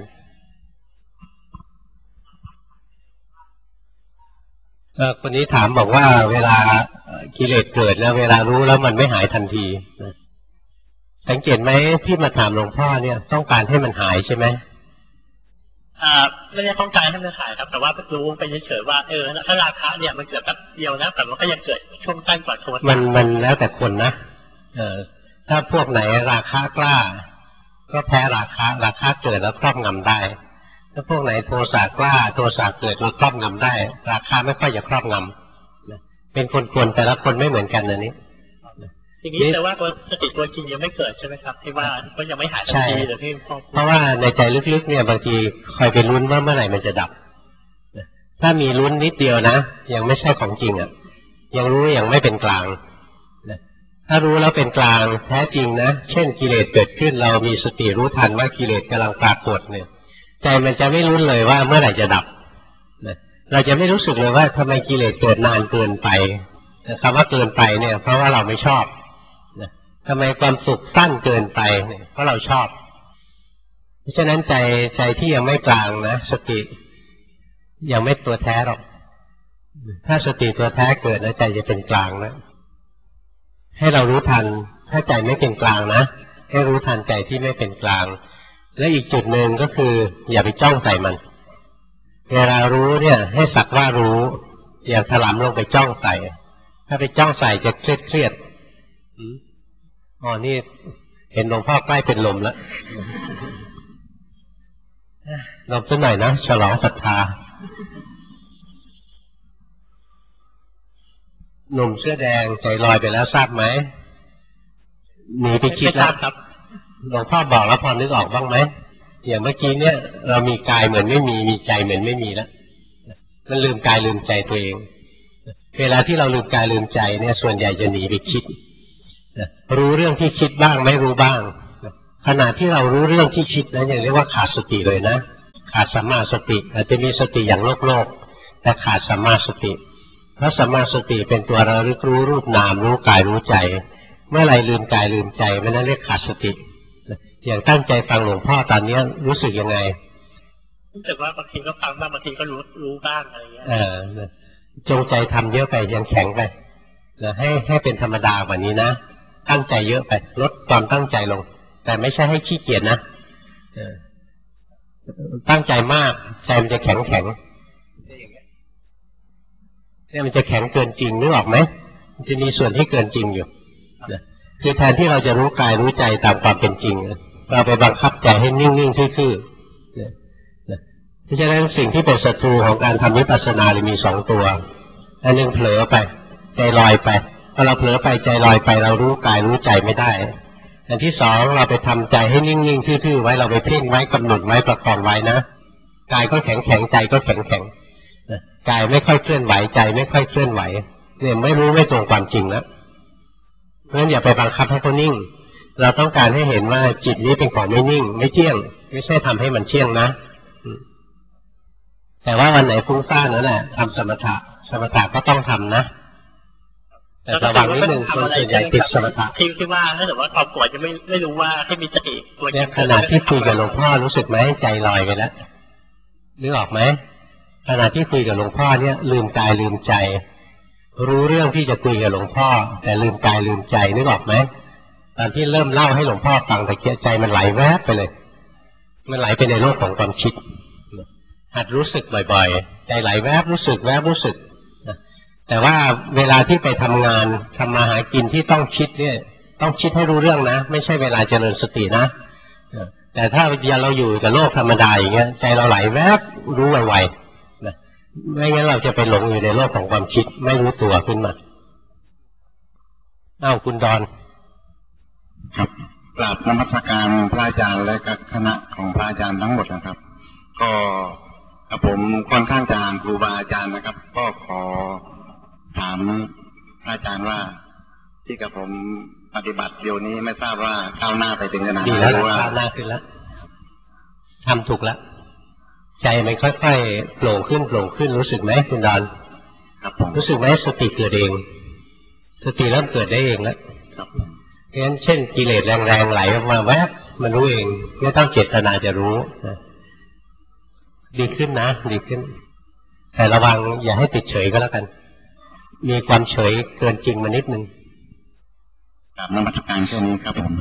คนนี้ถามบอกว่าเวลากิเลสเกิดแล้วเวลารู้แล้วมันไม่หายทันทีสังเกตไหมที่มาถามหลวงพ่อเนี่ยต้องการให้มันหายใช่ไหมไม่ได้ต้องการให้มันหายครับแต่ว่ารู้ไปเฉยๆว่าถ้าราคะเนี่ยมันเกิดแป๊บเดียวนะแต่มันก็ยังเกิดช่วงสั้นกว่าโทสะมันแล้วแต่คนนะถ้าพวกไหนราคะกล้าก็แพ้ราคะเกิดแล้วครอบงำได้ถ้าพวกไหนโทสะกล้าโทสะเกิดแล้วครอบงำได้ราคะไม่ค่อยจะครอบงำเป็นคนแต่ละคนไม่เหมือนกันนะนี้อย่างนี้แต่ว่าตัวสติตัวจริงยังไม่เกิดใช่ไหมครับที่ว่าก็ยังไม่หายทันทีหรือที่เพราะว่าในใจลึกๆเนี่ยบางทีคอยไปลุ้นว่าเมื่อไหร่มันจะดับถ้ามีลุ้นนิดเดียวนะยังไม่ใช่ของจริงยังรู้ยังไม่เป็นกลางถ้ารู้แล้วเป็นกลางแท้จริงนะเช่นกิเลสเกิดขึ้นเรามีสติรู้ทันว่ากิเลสกำลังปรากฏเนี่ยใจมันจะไม่ลุ้นเลยว่าเมื่อไหร่จะดับเราจะไม่รู้สึกเลยว่าทำไมกิเลสเกิดนานเกินไปคำว่าเกินไปเนี่ยเพราะว่าเราไม่ชอบทำไมความสุขสั้นเกินไปเนี่ยเพราะเราชอบเพราะฉะนั้นใจที่ยังไม่กลางนะสติยังไม่ตัวแท้หรอกถ้าสติตัวแท้เกิดแล้วใจจะเป็นกลางนะให้เรารู้ทันถ้าใจไม่เป็นกลางนะให้รู้ทันใจที่ไม่เป็นกลางและอีกจุดหนึ่งก็คืออย่าไปจ้องใส่มันเวลารู้เนี่ยให้สักว่ารู้อย่าถลำลงไปจ้องใส่ถ้าไปจ้องใส่จะเครียดอ๋อนี่เห็นหลวงพ่อใกล้เป็นลมแล้วลมสักหน่อยนะฉลองศรัทธาหนุ่มเสื้อแดงใจลอยไปแล้วทราบไหมหนีไปคิดแล้วครับหลวงพ่อบอกแล้วพอนึกออกบ้างไหมอย่างเมื่อกี้เนี่ยเรามีกายเหมือนไม่มีใจเหมือนไม่มีแล้วมันลืมกายลืมใจตัวเองเวลาที่เราลืมกายลืมใจเนี่ยส่วนใหญ่จะหนีไปคิดรู้เรื่องที่คิดบ้างไม่รู้บ้างขณะที่เรารู้เรื่องที่คิดนะอย่างเรียกว่าขาดสติเลยนะขาดสัมมาสติอาจจะมีสติอย่างโลกแต่ขาดสัมมาสติเพราะสัมมาสติเป็นตัวระลึกรู้รูปนามรู้กายรู้ใจเมื่อไรลืมกายลืมใจมันนั่นเรียกขาดสติอย่างตั้งใจฟังหลวงพ่อตอนนี้รู้สึกยังไงรู้สึกว่าบางทีก็ฟังบ้างบางทีก็รู้บ้างอะไรเงี้ยจงใจทำเยอะไปยังแข็งไปให้เป็นธรรมดากว่านี้นะตั้งใจเยอะไปลดความตั้งใจลงแต่ไม่ใช่ให้ขี้เกียจนะตั้งใจมากใจมันจะแข็งเนี่ยมันจะแข็งเกินจริงนึกออกไหมมันจะมีส่วนที่เกินจริงอยู่คือแทนที่เราจะรู้กายรู้ใจตามความเป็นจริงเราไปบังคับใจให้นิ่งๆทื่อๆเพราะฉะนั้นสิ่งที่เป็นศัตรูของการทำวิปัสสนาเลยมีสองตัวอันหนึ่งเผลอไปใจลอยไปพอเราเผลอไปใจลอยไปเรารู้กายรู้ใจไม่ได้อันที่สองเราไปทำใจให้นิ่งๆทื่อๆไว้เราไปเพ่งไว้กำหนดไว้ประคองไว้นะกายก็แข็งใจก็แข็งกายไม่ค่อยเคลื่อนไหวใจไม่ค่อยเคลื่อนไหวเนี่ยไม่รู้ไม่ตรงความจริงแล้วเพราะฉะนั้นอย่าไปบังคับให้เขานิ่งเราต้องการให้เห็นว่าจิตนี้เป็นของไม่นิ่งไม่เที่ยงไม่ใช่ทำให้มันเที่ยงนะแต่ว่าวันไหนฟุ้งซ่านนั่นแหละทำสมถะก็ต้องทำนะแต่ระวังนิดนึงคนส่วนใหญ่ติดสมถะที่ว่าถ้าเกิดว่าความโกรธจะไม่รู้ว่าให้มีสติตัวจริงขณะที่คุยกับหลวงพ่อรู้สึกไหมใจลอยไปแล้วนึกออกไหมขณะที่คุยกับหลวงพ่อเนี่ยลืมกายลืมใจรู้เรื่องที่จะคุยกับหลวงพ่อแต่ลืมกายลืมใจนึกออกไหมตอนที่เริ่มเล่าให้หลวงพ่อฟังแต่ใจมันไหลแวบไปเลยมันไหลไปในโลกของความคิดหัดรู้สึกบ่อยๆใจไหลแวบรู้สึกแต่ว่าเวลาที่ไปทำงานทำมาหากินที่ต้องคิดเนี่ยต้องคิดให้รู้เรื่องนะไม่ใช่เวลาเจริญสตินะแต่ถ้าเราอยู่กับโลกธรรมดาอย่างเงี้ยใจเราไหลแวบรู้ไวๆนะไม่งั้นเราจะไปหลงอยู่ในโลกของความคิดไม่รู้ตัวขึ้นมาอ้าวคุณดอนครับกราบนมัสการพระอาจารย์และคณะของพระอาจารย์ทั้งหมดนะครับก็ผมค่อนข้างจะอ่านครูบาอาจารย์นะครับก็ขอถามพระอาจารย์ว่าที่กับผมปฏิบัติเดี๋ยวนี้ไม่ทราบว่าก้าวหน้าไปถึงขนาดไหนหรือว่าก้าวหน้าขึ้นแล้วทำถูกแล้วใจมันค่อยๆโปร่งขึ้นโปร่งขึ้นรู้สึกไหมคุณดอนครับผมรู้สึกไหมสติเกิดเองสติเริ่มเกิดได้เองแล้วครับงั้นเช่นกิเลสแรงๆไหลออกมาแวบมันรู้เองไม่ต้องเจตนาจะรู้ดีขึ้นนะดีขึ้นแต่ระวังอย่าให้ติดเฉยก็แล้วกันมีความเฉยเกินจริงมานิดนึงกราบนมัสการแค่นี้ครับผม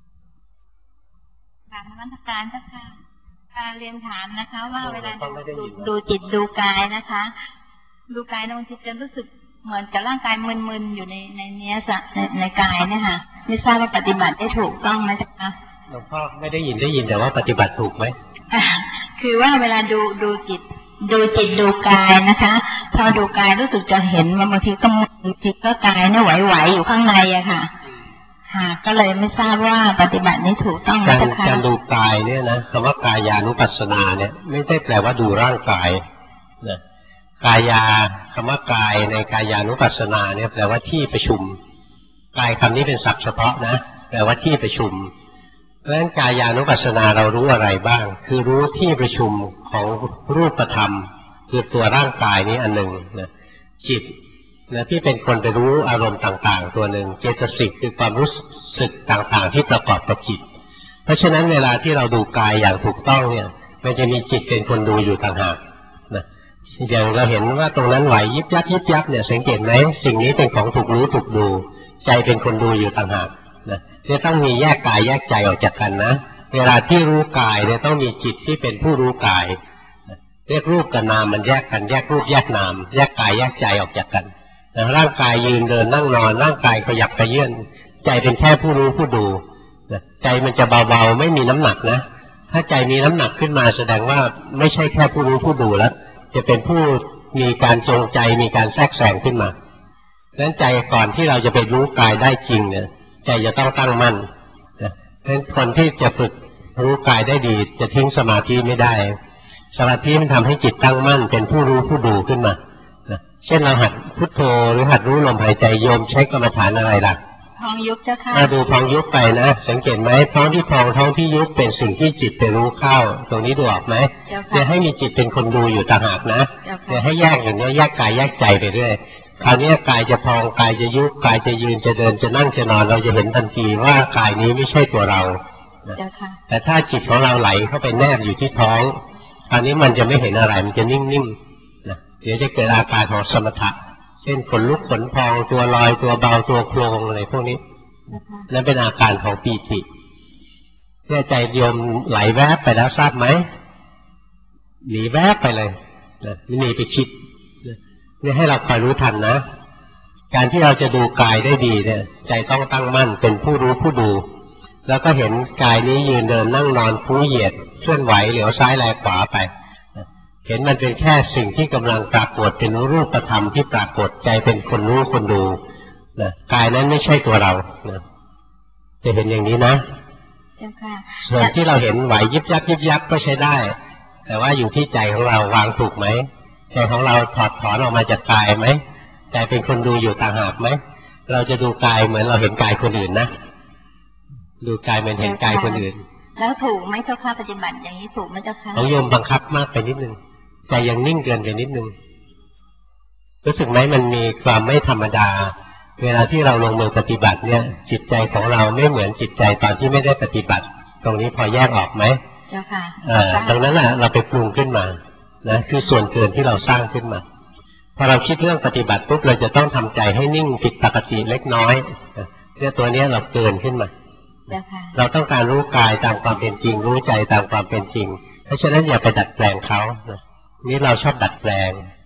กราบนมัสการเจ้าค่ะการเรียนถามนะคะว่าเวลาดูจิตดูกายนะคะดูกายบางทีจะรู้สึกเหมือนกับร่างกายมึนๆอยู่ในเนี้ยในกายเนี่ยค่ะไม่ทราบว่าปฏิบัติได้ถูกต้องไหมเจ้าค่ะหลวงพ่อไม่ได้ยินแต่ว่าปฏิบัติถูกไหมคือว่าเวลาดูจิตดูกายนะคะพอดูกายรู้สึกจะเห็นว่าบางทีก็จิตก็กายเนี่ยไหวๆอยู่ข้างในอะค่ะก็เลยไม่ทราบว่าปฏิบัตินี้ถูกต้องไหมคะการดูกายเนี่ยนะคำว่ากายานุปัสสนาเนี่ยไม่ได้แปลว่าดูร่างกายนะกายาคำว่ากายในกายานุปัสสนาเนี่ยแปลว่าที่ประชุมกายคำนี้เป็นศัพท์เฉพาะนะแปลว่าที่ประชุมเพราะฉะนั้นกายานุปัสสนาเรารู้อะไรบ้างคือรู้ที่ประชุมของรูปธรรมคือตัวร่างกายนี้อันหนึ่งนะจิตนะที่เป็นคนไปรู้อารมณ์ต่างๆตัวหนึ่งเจตสิกคือความรู้สึกต่างๆที่ประกอบกับจิตเพราะฉะนั้นเวลาที่เราดูกายอย่างถูกต้องเนี่ยมันจะมีจิตเป็นคนดูอยู่ต่างหากนะอย่างเราเห็นว่าตรงนั้นไหวยิบยับเนี่ยสังเกตไหมสิ่งนี้เป็นของถูกรู้ถูกดูใจเป็นคนดูอยู่ต่างหากนะจะต้องมีแยกกายแยกใจออกจากกันนะเวลาที่รู้กายเนี่ยต้องมีจิตที่เป็นผู้รู้กายเรียกรูปกับนามมันแยกกันแยกรูปแยกนามแยกกายแยกใจออกจากกันร่างกายยืนเดินนั่งนอนร่างกายขยับขยื่นใจเป็นแค่ผู้รู้ผู้ดูใจมันจะเบาๆไม่มีน้ำหนักนะถ้าใจมีน้ำหนักขึ้นมาแสดงว่าไม่ใช่แค่ผู้รู้ผู้ดูแล้วจะเป็นผู้มีการจงใจมีการแทรกแซงขึ้นมาดังนั้นใจก่อนที่เราจะไปรู้กายได้จริงเนี่ยใจจะต้องตั้งมั่นเพราะฉะนั้นคนที่จะฝึกรู้กายได้ดีจะทิ้งสมาธิไม่ได้สมาธิมันทำให้จิตตั้งมั่นเป็นผู้รู้ผู้ดูขึ้นมาเช่นเราหัดพุทโธหรือหัดรู้ลมหายใจโยมใช้กรรมฐานอะไรล่ะพองยุบเจ้าค่ะดูพองยุบไปนะสังเกตไหมท้องที่พองท้องที่ยุบเป็นสิ่งที่จิตไปรู้เข้าตรงนี้ดูออกไหมจะให้มีจิตเป็นคนดูอยู่ต่างหากนะจะให้แยกอย่างนี้แยกกายแยกใจไปเรื่อยคราวนี้กายจะพองกายจะยุบกายจะยืนจะเดินจะนั่งจะนอนเราจะเห็นทันทีว่ากายนี้ไม่ใช่ตัวเราแต่ถ้าจิตของเราไหลเข้าไปแนบอยู่ที่ท้องคราวนี้มันจะไม่เห็นอะไรมันจะนิ่งๆเดี๋ยวจะเกิดอาการของสมถะเช่นขนลุกขนพองตัวลอยตัวเบาตัวโครงอะไรพวกนี้นั่นเป็นอาการของปีติเนี่ยใจโยมไหลแวบไปแล้วทราบไหมหนีแวบไปเลยหนีไปคิดนี่ให้เราคอยรู้ทันนะการที่เราจะดูกายได้ดีเนี่ยใจต้องตั้งมั่นเป็นผู้รู้ผู้ดูแล้วก็เห็นกายนี้ยืนเดินนั่งนอนฟูเหยียดเคลื่อนไหวเหลียวซ้ายแลขวาไปเห็นมันเป็นแค่สิ่งที่กำลังปรากฏเป็นรูปธรรมที่ปรากฏใจเป็นคนรู้คนดูนะกายนั้นไม่ใช่ตัวเรานะจะเห็นอย่างนี้นะส่วนที่เราเห็นไหวยิบยับก็ใช้ได้แต่ว่าอยู่ที่ใจของเราวางถูกไหมใจของเราถอดถอนออกมาจากกายไหมใจเป็นคนดูอยู่ต่างหากไหมเราจะดูกายเหมือนเราเห็นกายคนอื่นนะดูกายเหมือนเห็นกายคนอื่นแล้วถูกไหมเจ้าค่ะปฏิบัติอย่างนี้ถูกไหมเจ้าค่ะเขาโยมบังคับมากไปนิดนึงใจยังนิ่งเกินไปนิดนึงรู้สึกไหมมันมีความไม่ธรรมดาเวลาที่เราลงมือปฏิบัติเนี่ยจิตใจของเราไม่เหมือนจิตใจตอนที่ไม่ได้ปฏิบัติตรงนี้พอแยกออกไหมเจ้าค่ะตรงนั้นแหละเราไปปรุงขึ้นมานะคือส่วนเกินที่เราสร้างขึ้นมาพอเราคิดเรื่องปฏิบัติปุ๊บเราจะต้องทำใจให้นิ่งผิดปกติเล็กน้อยเนี่ยตัวนี้เราเกินขึ้นมาเราต้องการรู้กายตามความเป็นจริงรู้ใจตามความเป็นจริงเพราะฉะนั้นอย่าไปดัดแปลงเขานี่เราชอบดัดแปลง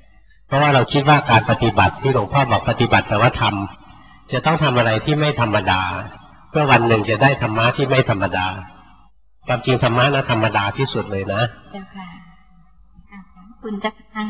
เพราะว่าเราคิดว่าการปฏิบัติที่หลวงพ่อบอกปฏิบัติแปลว่าทำจะต้องทำอะไรที่ไม่ธรรมดาเพื่อวันหนึ่งจะได้ธรรมะที่ไม่ธรรมดาความจริงธรรมะนะธรรมดาที่สุดเลยนะเจ้าค่ะคุณเจ้าค่ะ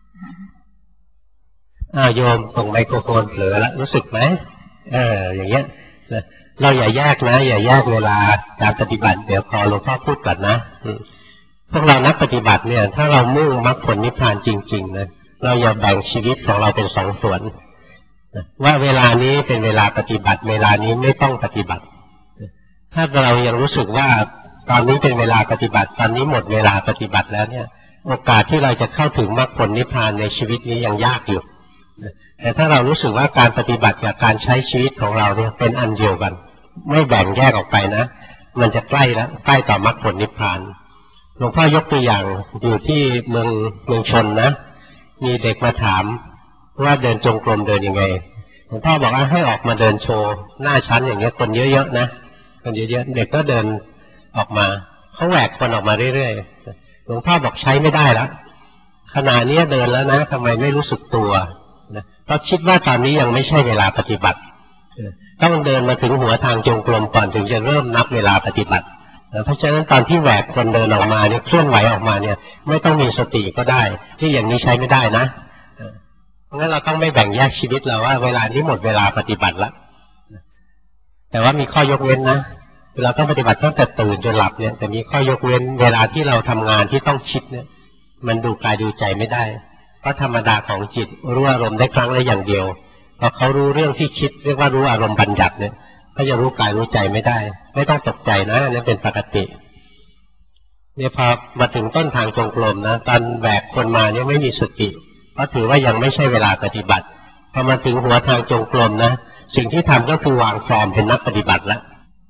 โยมส่งไมโครโฟนเผลอแล้วรู้สึกไหมอย่างเงี้ยเราอย่าแยกนะอย่าแยกเวลาการปฏิบัติเดี๋ยวพอหลวงพ่อพูดก่อนนะพวกเรานักปฏิบัติเนี่ยถ้าเรามุ่งมรรคผลนิพพานจริงๆนะเราอย่าแบ่งชีวิตของเราเป็นสองส่วนว่าเวลานี้เป็นเวลาปฏิบัติเวลานี้ไม่ต้องปฏิบัติถ้าเรายังรู้สึกว่าตอนนี้เป็นเวลาปฏิบัติตอนนี้หมดเวลาปฏิบัติแล้วเนี่ยโอกาสที่เราจะเข้าถึงมรรคผลนิพพานในชีวิตนี้ยังยากอยู่แต่ถ้าเรารู้สึกว่าการปฏิบัติกับการใช้ชีวิตของเราเนี่ยเป็นอันเดียวกันไม่แบ่งแยกออกไปนะมันจะใกล้แล้วใกล้ต่อมรรคผลนิพพานหลวงพ่อยกตัวอย่างอยู่ที่เมืองชนนะมีเด็กมาถามว่าเดินจงกรมเดินยังไงหลวงพ่อบอกว่าให้ออกมาเดินโชว์หน้าชั้นอย่างเงี้ยคนเยอะๆนะคนเยอะๆเด็กก็เดินออกมาเขาแหวกคนออกมาเรื่อยๆหลวงพ่อบอกใช้ไม่ได้แล้วขณะนี้เดินแล้วนะทำไมไม่รู้สึกตัวเพราะคิดว่าตอนนี้ยังไม่ใช่เวลาปฏิบัติต้องเดินมาถึงหัวทางจงกรมก่อนถึงจะเริ่มนับเวลาปฏิบัติเพราะฉะนั้นตอนที่แหวกคนเดินออกมาเนี่ยเคลื่อนไหวออกมาเนี่ยไม่ต้องมีสติก็ได้ที่อย่างนี้ใช้ไม่ได้นะเพราะงั้นเราต้องไม่แบ่งแยกชีวิตเราว่าเวลานี้หมดเวลาปฏิบัติแล้วแต่ว่ามีข้อยกเว้นนะเราต้องปฏิบัติตั้งแต่ตื่นจนหลับเนี่ยแต่มีข้อยกเว้นเวลาที่เราทำงานที่ต้องคิดเนี่ยมันดูกายดูใจไม่ได้เพราะธรรมดาของจิตรู้อารมณ์ได้ครั้งละอย่างเดียวพอเขารู้เรื่องที่คิดเรียกว่ารู้อารมณ์บัญญัติเนี่ยก็จะรู้กายรู้ใจไม่ได้ไม่ต้องตกใจนะนั่นเป็นปกติเนี่ยพอมาถึงต้นทางจงกรมนะตอนแบกคนมาเนี่ยไม่มีสติเพราะถือว่ายังไม่ใช่เวลาปฏิบัติพอมาถึงหัวทางจงกรมนะสิ่งที่ทำก็คือวางฟอร์มเป็นนักปฏิบัติแล้ว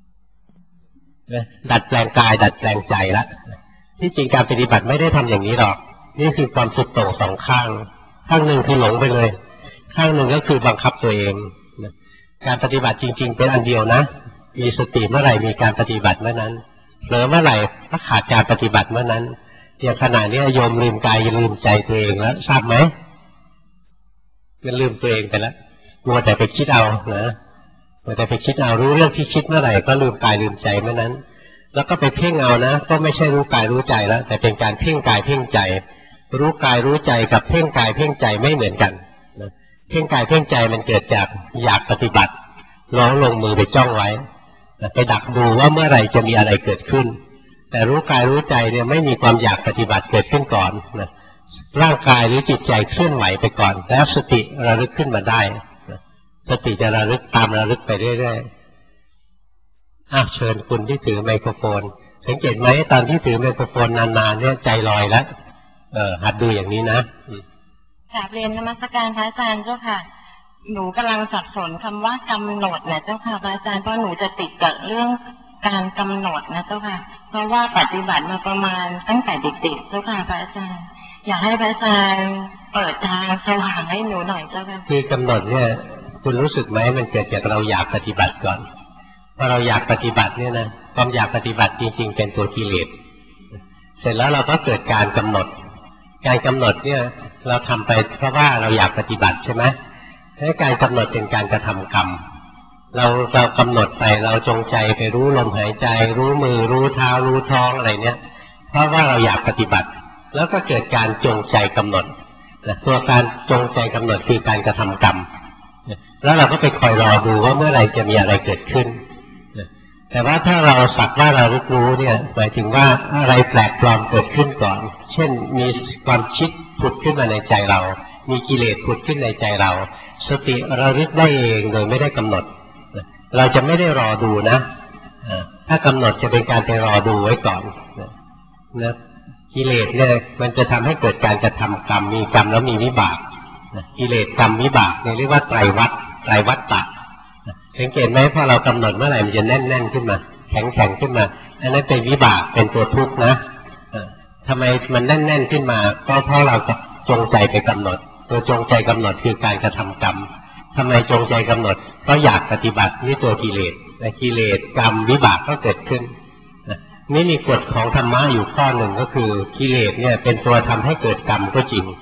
ดัดแปลงกายดัดแปลงใจแล้วที่จริงการปฏิบัติไม่ได้ทำอย่างนี้หรอกนี่คือความสุดโต่งสองข้างข้างหนึ่งคือหลงไปเลยข้างหนึ่งก็คือบังคับตัวเองการปฏิบัติจริงๆเป็นอันเดียวนะมีสติเมื่อไหร่มีการปฏิบัติเมื่อนั้นเผลอเมื่อไหร่ก็ขาดการปฏิบัติเมื่อนั้นอย่างขณะนี้โยมลืมกายลืมใจตัวเองแล้วทราบไหมมันลืมตัวเองไปแล้วมัวแต่ไปคิดเอานะมัวแต่ไปคิดเอารู้เรื่องที่คิดเมื่อไหร่ก็ลืมกายลืมใจเมื่อนั้นแล้วก็ไปเพ่งเอานะก็ไม่ใช่รู้กายรู้ใจแล้วแต่เป็นการเพ่งกายเพ่งใจรู้กายรู้ใจกับเพ่งกายเพ่งใจไม่เหมือนกันเพ่งกายเพ่งใจมันเกิดจากอยากปฏิบัติร้องลงมือไปจ้องไว้ไปดักดูว่าเมื่อไหร่จะมีอะไรเกิดขึ้นแต่รู้กายรู้ใจเนี่ยไม่มีความอยากปฏิบัติเกิดขึ้นก่อนนะร่างกายหรือจิตใจเคลื่อนไหวไปก่อนแล้วสติระลึกขึ้นมาได้สติจะระลึกตามระลึกไปเรื่อยๆเชิญคุณที่ถือไมโครโฟนสังเกตไหมตอนที่ถือไมโครโฟนนานๆเนี่ยใจลอยแล้วหัดดูอย่างนี้นะกราบเรียนนมัสการพระอาจารย์เจ้าค่ะหนูกำลังสับสนคำว่ากำหนดนะเจ้าค่ะพระอาจารย์เพราะหนูจะติดกับเรื่องการกำหนดนะเจ้าค่ะเพราะว่าปฏิบัติมาประมาณตั้งแต่เด็กๆเจ้าค่ะพระอาจารย์อยากให้พระอาจารย์เปิดทางสว่างให้หนูหน่อยเจ้าค่ะคือกำหนดเนี่ยคุณรู้สึกไหมมันเกิดจากเราอยากปฏิบัติก่อนพอเราอยากปฏิบัติเนี่ยนะความอยากปฏิบัติจริงๆเป็นตัวกิเลสเสร็จแล้วเราก็เกิดการกำหนดการกำหนดเนี่ยเราทำไปเพราะว่าเราอยากปฏิบัติใช่ไหมให้การกำหนดเป็นการกระทำกรรมเรากำหนดไปเราจงใจไปรู้ลมหายใจรู้มือรู้เท้ารู้ท้องอะไรเนี่ยเพราะว่าเราอยากปฏิบัติแล้วก็เกิดการจงใจกำหนดตัวการจงใจกำหนดคือการกระทำกรรมแล้วเราก็ไปคอยรอดูว่าเมื่อไหร่จะมีอะไรเกิดขึ้นแต่ว่าถ้าเราสักว่าเรารู้เนี่ยหมายถึงว่าอะไรแปลกปลอมเกิดขึ้นก่อนเช่นมีความคิดผุดขึ้นมาในใจเรามีกิเลสผุดขึ้นในใจเราสติระลึกได้เองโดยไม่ได้กำหนดเราจะไม่ได้รอดูนะถ้ากำหนดจะเป็นการไปรอดูไว้ก่อนนะกิเลสเนี่ยมันจะทำให้เกิดการกระทำกรรมมีกรรมแล้วมีวิบากกิเลสกรรมวิบากเนี่ยเรียกว่าไตรวัฏฏะสังเกตไหมพอเรากำหนดเมื่อไหร่มันจะแน่นๆขึ้นมาแข็งขึ้นมาอันนั้นเป็นวิบากเป็นตัวทุกข์นะทำไมมันแน่นๆขึ้นมาก็เพราะเราจงใจไปกำหนดตัวจงใจกำหนดคือการกระทำกรรมทำไมจงใจกำหนดเพราะอยากปฏิบัตินี่ตัวกิเลสแต่กิเลสกรรมวิบากก็เกิดขึ้นนี่มีกฎของธรรมะอยู่ข้อหนึ่งก็คือกิเลสเนี่ยเป็นตัวทำให้เกิดกรรมก็จริง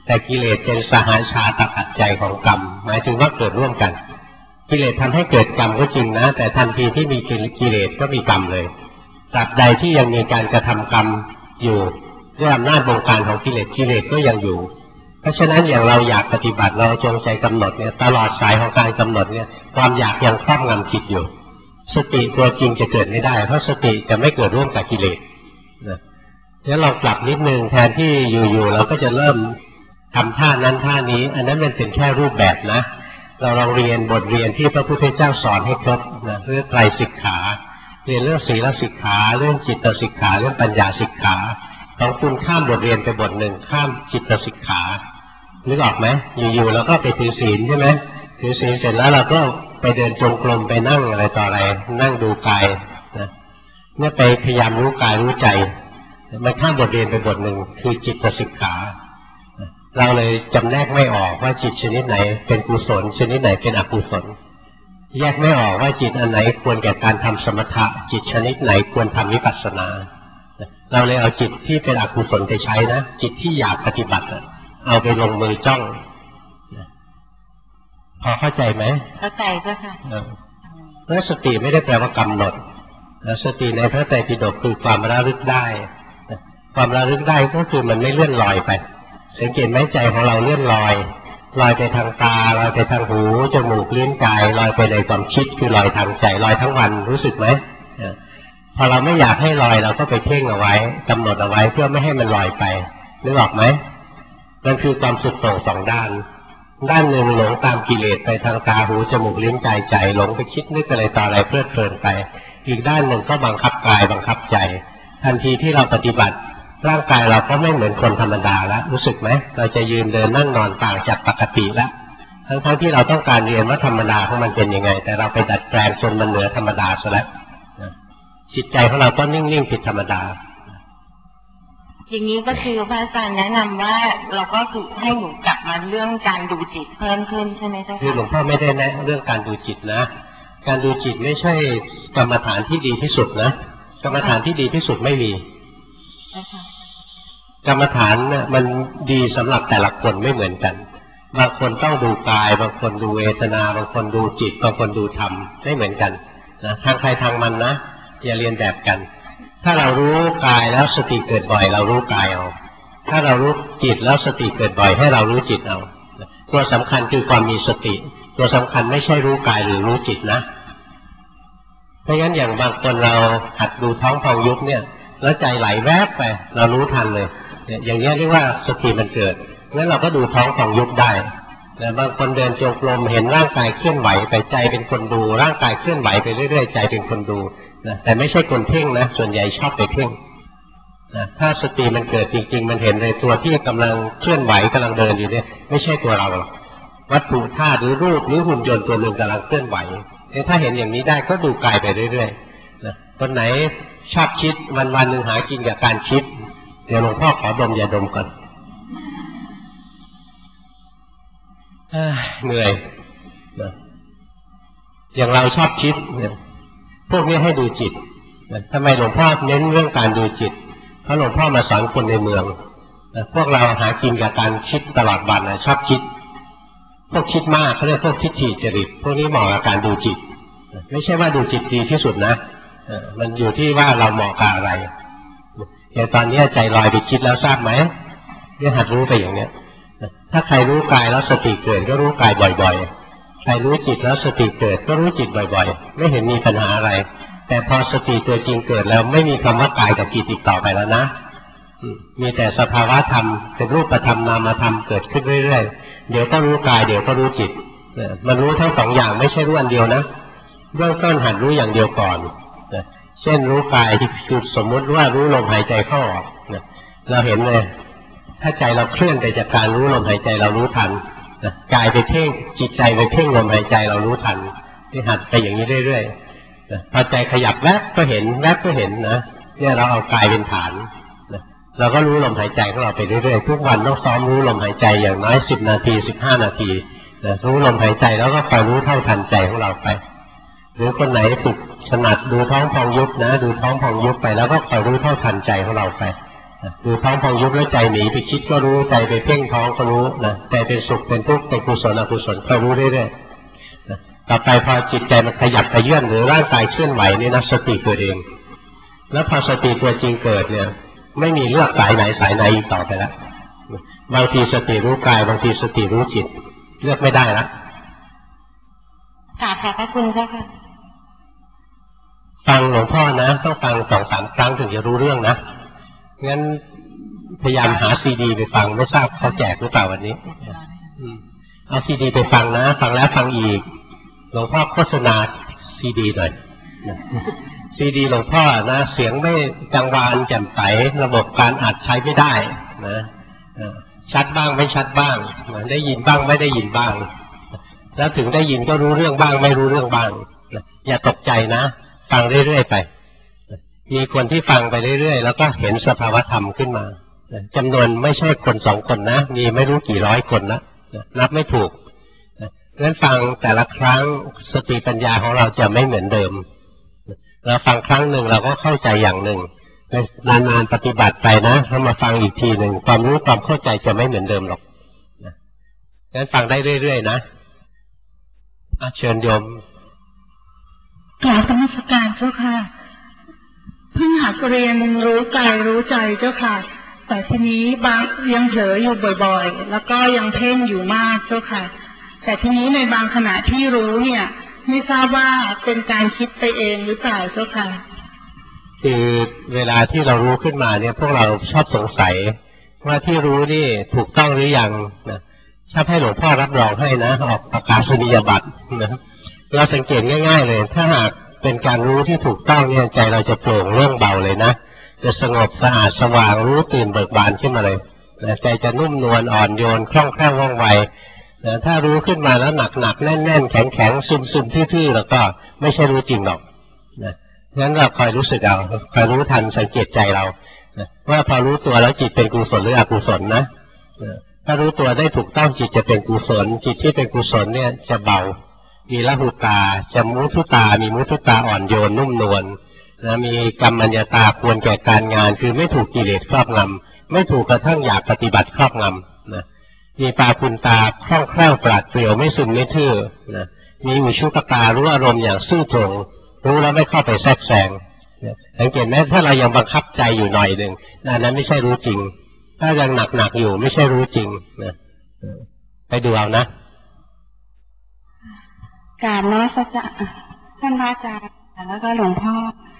แต่กิเลสเป็นสหาชาตปัจจัยของกรรมหมายถึงว่าเกิดร่วมกันกิเลสทำให้เกิดกรรมก็จริงนะแต่ทันทีที่มีกิเลสก็มีกรรมเลยตราบใดที่ยังมีการกระทำกรรมอยู่ด้วยอำนาจบงการของกิเลสก็ยังอยู่เพราะฉะนั้นอย่างเราอยากปฏิบัติเราจงใจกำหนดเนี่ยตลอดสายของการกำหนดเนี่ยความอยากยังครอบงำจิตอยู่สติตัวจริงจะเกิดไม่ได้เพราะสติจะไม่เกิดร่วมกับกิเลสนะแล้วเราปรับนิดนึงแทนที่อยู่ๆเราก็จะเริ่มทำท่านั้นท่านี้อันนั้นมันเป็นแค่รูปแบบนะเราลองเรียนบทเรียนที่พระพุทธเจ้าสอนให้ครบนะเรื่องไตรสิกขาเรียนเรื่องศีลสิกขาเรื่องจิตสิกขาเรื่องปัญญาสิกขาของคุณข้ามบทเรียนไปบทหนึ่งข้ามจิตสิกขานึกออกไหมอยู่ๆเราก็ไปถือศีลใช่ไหมถือศีลเสร็จแล้วเราก็ไปเดินจงกรมไปนั่งอะไรต่ออะไรนั่งดูกายนะเนี่ยไปพยายามรู้กายรู้ใจมันข้ามบทเรียนไปบทหนึ่งคือจิตสิกขาเราเลยจำแนกไม่ออกว่าจิตชนิดไหนเป็นกุศลชนิดไหนเป็นอกุศลแยกไม่ออกว่าจิตอันไหนควรแก่การทำสมถะจิตชนิดไหนควรทำวิปัสสนาเราเลยเอาจิตที่เป็นอกุศลไปใช้นะจิตที่อยากปฏิบัติเอาไปลงมือจ้องพอเข้าใจไหมเข้าใจก็ค่ะเพราะสติไม่ได้แปลว่ากำหนดสติในพระไตรปิฎกคือความระลึกได้ความระลึกได้ก็คือมันไม่เลื่อนลอยไปสังเกตไหมใจของเราเลื่อนลอยไปทางตาลอยไปทางหูจมูกลิ้นกายลอยไปในความคิดคือลอยทางใจลอยทั้งวันรู้สึกไหมพอเราไม่อยากให้ลอยเราก็ไปเพ่งเอาไว้กำหนดเอาไว้เพื่อไม่ให้มันลอยไปนึกออกไหมมันคือความสุดโต่งสองด้านหนึ่งหลงตามกิเลสไปทางตาหูจมูกลิ้นกายใจหลงไปคิดนึกอะไรต่ออะไรเพลิดเพลินไปอีกด้านหนึ่งก็บังคับกายบังคับใจทันทีที่เราปฏิบัติร่างกายเราก็ไม่เหมือนคนธรรมดาแล้วรู้สึกไหมเราจะยืนเดินนั่งนอนต่างจากปกติแล้วทั้งที่เราต้องการเรียนว่าธรรมดาของมันเป็นยังไงแต่เราไปดัดแปลงจนมันเหนือธรรมดาซะแล้วจิตใจของเราก็นิ่งๆผิดธรรมดาอย่างนี้ก็คือพระอาจารย์แนะนำว่าเราก็คือให้หนูกลับมาเรื่องการดูจิตเพิ่มขึ้นใช่ไหมเจ้าค่ะคือหลวงพ่อไม่ได้แนะเรื่องการดูจิตนะการดูจิตไม่ใช่กรรมฐานที่ดีที่สุดนะกรรมฐานที่ดีที่สุดไม่มีกรรมฐานเนี่ยมันดีสำหรับแต่ละคนไม่เหมือนกันบางคนต้องดูกายบางคนดูเวทนาบางคนดูจิตบางคนดูธรรมไม่เหมือนกันนะทางใครทางมันนะอย่าเรียนแบบกันถ้าเรารู้กายแล้วสติเกิดบ่อยเรารู้กายเอาถ้าเรารู้จิตแล้วสติเกิดบ่อยให้เรารู้จิตเอาตัวสำคัญคือความมีสติตัวสำคัญไม่ใช่รู้กายหรือรู้จิตนะเพราะงั้นอย่างบางคนเราหัดดูท้องพองยุบเนี่ยแล้วใจไหลแวบไปเรารู้ทันเลยอย่างนี้เรียกว่าสติมันเกิดงั้นเราก็ดูท้องพองยุบได้แต่บางคนเดินจงกรมเห็นร่างกายเคลื่อนไหวไปใจเป็นคนดูร่างกายเคลื่อนไหวไปเรื่อยๆใจเป็นคนดูนะแต่ไม่ใช่คนเพ่งนะส่วนใหญ่ชอบไปเพ่งนะถ้าสติมันเกิดจริงๆมันเห็นเลยตัวที่กำลังเคลื่อนไหวกำลังเดินอยู่เนี่ยไม่ใช่ตัวเราหรอกวัตถุธาตุหรือรูปหรือหุ่นยนต์ตัวหนึ่งกำลังเคลื่อนไหวถ้าเห็นอย่างนี้ได้ก็ดูกายไปเรื่อยๆนะคนไหนชอบคิดวันๆหนึ่งหากินกับการคิดเดี๋ยวหลวงพ่อขอดมยาดมก่อนเหนื่อยนะอย่างเราชอบคิดเนี่ยพวกนี้ให้ดูจิตทำไมหลวงพ่อเน้นเรื่องการดูจิตเพราะหลวงพ่อมาสอนคนในเมืองพวกเราหากินกับการคิดตลอดวันชอบคิดพวกคิดมากเขาเรียกพวกทิฏฐิจริตพวกนี้เหมาะกับการดูจิตไม่ใช่ว่าดูจิตดีที่สุดนะมันอยู่ที่ว่าเราเหมาะกับอะไรอย่างตอนนี้ใจลอยไปคิดแล้วทราบไหมเนี่ยหัดรู้ไปอย่างเนี้ยถ้าใครรู้กายแล้วสติเกิดก็รู้กายบ่อยๆใครรู้จิตแล้วสติเกิดก็รู้จิตบ่อยๆไม่เห็นมีปัญหาอะไรแต่พอสติตัวจริงเกิดแล้วไม่มีคำว่ากายกับจิตอีกต่อไปแล้วนะมีแต่สภาวะธรรมเป็นรูปธรรมนามธรรมเกิดขึ้นเรื่อยๆเดี๋ยวก็รู้กายเดี๋ยวก็รู้จิตมันรู้ทั้งสองอย่างไม่ใช่รู้อันเดียวนะเบื้องต้นหัดรู้อย่างเดียวก่อนเช่นรู้กายที่คือสมมติว่ารู้ลมหายใจเข้าออกเราเห็นเลยถ้าใจเราเคลื่อนไปจากการรู้ลมหายใจเรารู้ทันกายไปเพ่งจิตใจไปเพ่งลมหายใจเรารู้ทันที่หัดไปอย่างนี้เรื่อยๆพอใจขยับแวบก็เห็นแวบก็เห็นนะเนี่ยเราเอากายเป็นฐานเราก็รู้ลมหายใจของเราไปเรื่อยๆทุกวันต้องซ้อมรู้ลมหายใจอย่างน้อย10 นาที15 นาทีรู้ลมหายใจแล้วก็คอยรู้เท่าทันใจของเราไปหรือคนไหนฝึกถนัดดูท้องพองยุบนะดูท้องพองยุบไปแล้วก็คอยรู้เท่าทันใจของเราไปดูท้องพองยุบแล้วใจหนีไปคิดก็รู้ใจไปเพ่งท้องก็รู้นะใจเป็นสุขเป็นทุกข์เป็นกุศลอกุศลก็รู้เรื่อยๆต่อไปพอจิตใจมันขยับขยื่นหรือร่างกายเคลื่อนไหวนี่นะสติเกิดเองแล้วพอสติตัวจริงเกิดเนี่ยไม่มีเลือกสายไหนสายไหนอีกต่อไปแล้วบางทีสติรู้กายบางทีสติรู้จิตเลือกไม่ได้ละขอบพระคุณเจ้าค่ะฟังหลวงพ่อนะต้องฟัง2-3 ครั้งถึงจะรู้เรื่องนะงั้นพยายามหาซีดีไปฟังไม่ทราบเขาแจกหรือเปล่าวันนี้เอาซีดีไปฟังนะฟังแล้วฟังอีกหลวงพ่อโฆษณาซีดีหน่อยซีดีหลวงพ่อนะเสียงไม่จังหวะแจ่มใสระบบการอัดใช้ไม่ได้นะชัดบ้างไม่ชัดบ้างได้ยินบ้างไม่ได้ยินบ้างแล้วถึงได้ยินก็รู้เรื่องบ้างไม่รู้เรื่องบ้างอย่าตกใจนะฟังเรื่อยๆไปมีคนที่ฟังไปเรื่อยๆแล้วก็เห็นสภาวธรรมขึ้นมาจำนวนไม่ใช่คน2 คนนะมีไม่รู้กี่ร้อยคนนะนับไม่ถูกงั้นฟังแต่ละครั้งสติปัญญาของเราจะไม่เหมือนเดิมเราฟังครั้งหนึ่งเราก็เข้าใจอย่างหนึ่งนานๆปฏิบัติไปนะถ้ามาฟังอีกทีหนึ่งความรู้ความเข้าใจจะไม่เหมือนเดิมหรอกงั้นฟังได้เรื่อยๆนะเชิญโยมกราบนมัสการเจ้าค่ะเพิ่งหัดเรียนรู้กายรู้ใจเจ้าค่ะแต่ทีนี้บางยังเผลออยู่บ่อยๆแล้วก็ยังเพ่งอยู่มากเจ้าค่ะแต่ทีนี้ในบางขณะที่รู้เนี่ยไม่ทราบว่าเป็นการคิดไปเองหรือเปล่าเจ้าค่ะคือเวลาที่เรารู้ขึ้นมาเนี่ยพวกเราชอบสงสัยว่าที่รู้นี่ถูกต้องหรือยังนะถ้าให้หลวงพ่อรับรองให้นะออกประกาศนียบัตรนะเราสังเกตง่ายๆเลยถ้าหากเป็นการรู้ที่ถูกต้องเนี่ยใจเราจะโปร่งโล่งเบาเลยนะจะสงบสะอาดสว่างรู้ตื่นเบิกบานขึ้นมาเลยใจจะนุ่มนวลอ่อนโยนคล่องแคล่วว่องไวถ้ารู้ขึ้นมาแล้วหนักๆแน่นๆแข็งๆซึมๆทื่อๆแล้วก็ไม่ใช่รู้จริงหรอกนะงั้นเราคอยรู้สึกเอาคอยรู้ทันสังเกตใจเราว่าพอรู้ตัวแล้วจิตเป็นกุศลหรืออกุศลนะถ้ารู้ตัวได้ถูกต้องจิตจะเป็นกุศลจิตที่เป็นกุศลเนี่ยจะเบามีละหุตาจะมุทุตามีมุทุตาอ่อนโยนนุ่มนวลนะมีกัมมัญญาตาควรแก่การงานคือไม่ถูกกิเลสครอบงำไม่ถูกกระทั่งอยากปฏิบัติครอบงำนะมีตาคุณตาคล่องแคล่วปราดเปรียวไม่ซึมไม่ทื่อนะมีอุชุกตารู้อารมณ์อย่างซื่อตรงรู้แล้วไม่เข้าไปแทรกแซงสังเกตไหมถ้าเรายังบังคับใจอยู่หน่อยหนึ่งนั้นไม่ใช่รู้จริงถ้ายังหนักอยู่ไม่ใช่รู้จริงนะไปดูเอานะกราบนมัสการท่านพระอาจารย์แล้วก็หลวงพ่อ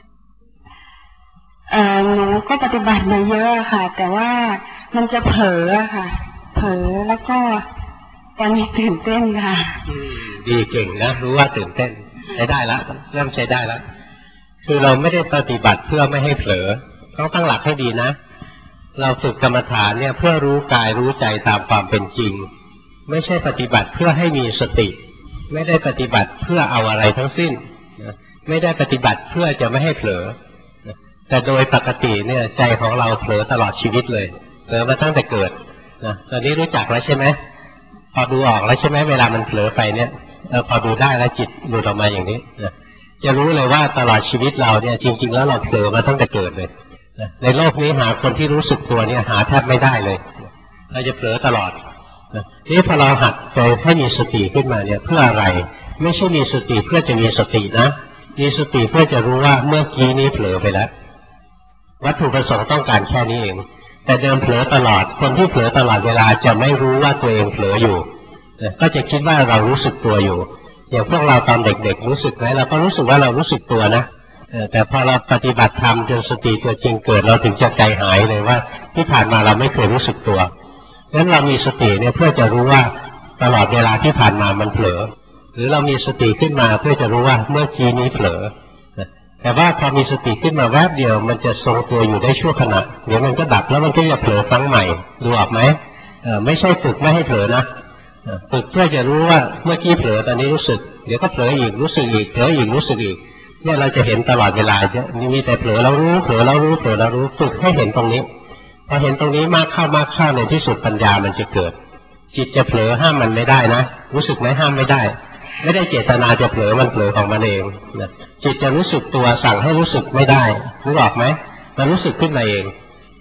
หนูก็ปฏิบัติมาเยอะค่ะแต่ว่ามันจะเผลอค่ะเผลอแล้วก็ตอนนี้ตื่นเต้นค่ะดีเก่งนะรู้ว่าตื่นเต้นใช้ได้แล้วเริ่มใช้ได้แล้วคือเราไม่ได้ปฏิบัติเพื่อไม่ให้เผลอต้องตั้งหลักให้ดีนะเราฝึกกรรมฐานเนี่ยเพื่อรู้กายรู้ใจตามความเป็นจริงไม่ใช่ปฏิบัติเพื่อให้มีสติไม่ได้ปฏิบัติเพื่อเอาอะไรทั้งสิ้นไม่ได้ปฏิบัติเพื่อจะไม่ให้เผลอแต่โดยปกติเนี่ยใจของเราเผลอตลอดชีวิตเลยเผลอมาตั้งแต่เกิดนะตอนนี้รู้จักแล้วใช่ไหมพอดูออกแล้วใช่ไหมเวลามันเผลอไปเนี่ยพอดูได้แล้วจิตหลุดออกมาอย่างนี้จะรู้เลยว่าตลอดชีวิตเราเนี่ยจริงๆแล้วเราเผลอมาตั้งแต่เกิดเลยในโลกนี้หาคนที่รู้สึกตัวเนี่ยหาแทบไม่ได้เลยเราจะเผลอตลอดนี่พอเราหัดใจให้มีสติขึ้นมาเนี่ยเพื่ออะไรไม่ใช่มีสติเพื่อจะมีสตินะมีสติเพื่อจะรู้ว่าเมื่อกี้นี้เผลอไปแล้ววัตถุประสงค์ต้องการแค่นี้เองแต่เดิมเผลอตลอดคนที่เผลอตลอดเวลาจะไม่รู้ว่าตัวเองเผลออยู่ก็จะคิดว่าเรารู้สึกตัวอยู่อย่างพวกเราตอนเด็กๆรู้สึกไหมเราก็รู้สึกว่าเรารู้สึกตัวนะแต่พอเราปฏิบัติธรรมจนสติตัวจริงเกิดเราถึงจะใจหายเลยว่าที่ผ่านมาเราไม่เคยรู้สึกตัวงั้นเรามีสติเนี่ยเพื่อจะรู้ว่าตลอดเวลาที่ผ่านมามันเผลอหรือเรามีสติขึ้นมาเพื่อจะรู้ว่าเมื่อกี้นี้เผลอแต่ว่าพอมีสติขึ้นมาแวบเดียวมันจะทรงตัวอยู่ได้ชั่วขณะเดี๋ยวมันก็ดับแล้วมันก็จะเผลอครั้งใหม่ดูออกไหมไม่ใช่ฝึกไม่ให้เผลอนะฝึกเพื่อจะรู้ว่าเมื่อกี้เผลอตอนนี้รู้สึกเดี๋ยวก็เผลออีกรู้สึกอีกเผลออีกรู้สึกอีกเนี่ยเราจะเห็นตลอดเวลามีแต่เผลอแล้วรู้เผลอแล้วรู้เผลอแล้วรู้ฝึกให้เห็นตรงนี้พอเห็นตรงนี้มากเข้าในที่สุดปัญญามันจะเกิดจิตจะเผลอห้ามมันไม่ได้นะรู้สึกไหมห้ามไม่ได้ไม่ได้เจตนาจะเผลอมันเผลอของมันเองนะจิตจะรู้สึกตัวสั่งให้รู้สึกไม่ได้รู้ออกไหมมันรู้สึกขึ้นมาเอง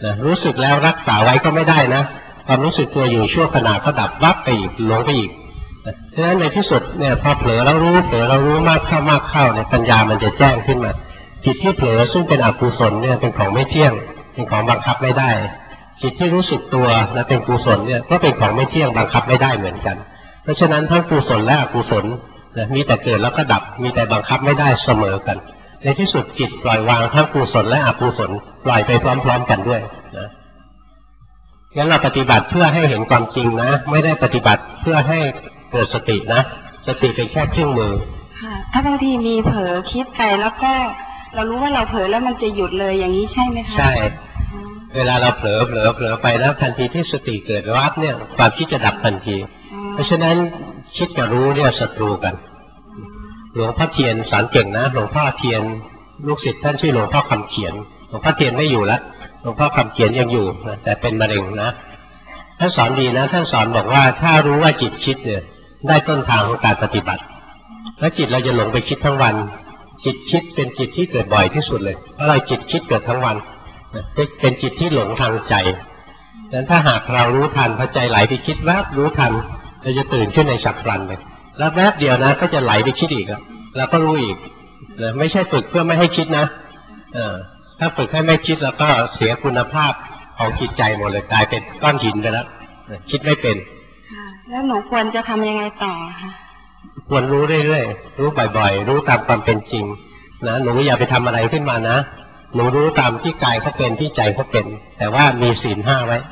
นะรู้สึกแล้วรักษาไว้ก็ไม่ได้นะความรู้สึกตัวอยู่ชั่วขณะก็ดับวับไปอีกหลงไปอีกฉะนั้นในที่สุดเนี่ยพอเผลอแล้วรู้มากเข้าเนี่ยปัญญามันจะแจ้งขึ้นมาจิตที่เผลอซึ่งเป็นอกุศลเนี่ยเป็นของไม่เที่ยงเป็นของบังคับไม่ได้จิตที่รู้สึกตัวและเป็นกุศลเนี่ยก็เป็นของไม่เที่ยงบังคับไม่ได้เหมือนกันเพราะฉะนั้นทั้งกุศลและอกุศลมีแต่เกิดแล้วก็ดับมีแต่บังคับไม่ได้เสมอกันในที่สุดจิตปล่อยวางทั้งกุศลและอกุศลปล่อยไปพร้อมๆกันด้วยนะงั้นเราปฏิบัติเพื่อให้เห็นความจริงนะไม่ได้ปฏิบัติเพื่อให้เกิดสตินะสติเป็นแค่เครื่องมือค่ะถ้าบางทีมีเผลอคิดไปแล้วก็เรารู้ว่าเราเผลอแล้วมันจะหยุดเลยอย่างนี้ใช่ไหมคะใช่เวลาเราเผลอไปแล้วทันทีที่สติเกิดวับเนี่ยความคิดจะดับทันทีเพราะฉะนั้นคิดกับรู้เนี่ยศัตรูกันหลวงพ่อเทียนสอนเก่งนะหลวงพ่อเทียนลูกศิษย์ท่านชื่อหลวงพ่อคำเขียนหลวงพ่อเทียนไม่อยู่แล้วหลวงพ่อคำเขียนยังอยู่นะแต่เป็นมะเร็งนะท่านสอนดีนะท่านสอนบอกว่าถ้ารู้ว่าจิตคิดเนี่ยได้ต้นทางของการปฏิบัติแล้วจิตเราจะหลงไปคิดทั้งวันจิตคิดเป็นจิตที่เกิดบ่อยที่สุดเลยเพราะเราจิตคิดเกิดทั้งวันเป็นจิตที่หลงทางใจดังนั้นถ้าหากเรารู้ทันพอใจไหลไปคิดแวบรู้ทันเราจะตื่นขึ้นในฉับพลันเลยแล้วแวบเดียวนะก็จะไหลไปคิดอีกแล้วก็รู้อีกไม่ใช่ฝึกเพื่อไม่ให้คิดนะถ้าฝึกให้ไม่คิดแล้วก็เสียคุณภาพของจิตใจหมดเลยกลายเป็นก้อนหินไปแล้วคิดไม่เป็นแล้วหนูควรจะทำยังไงต่อคะควรรู้เรื่อยๆรู้บ่อยๆรู้ตามความเป็นจริงนะหนูอย่าไปทำอะไรขึ้นมานะหนูรู้ตามที่กายเขาเป็นที่ใจเขาเป็นแต่ว่ามีศีล5ไว้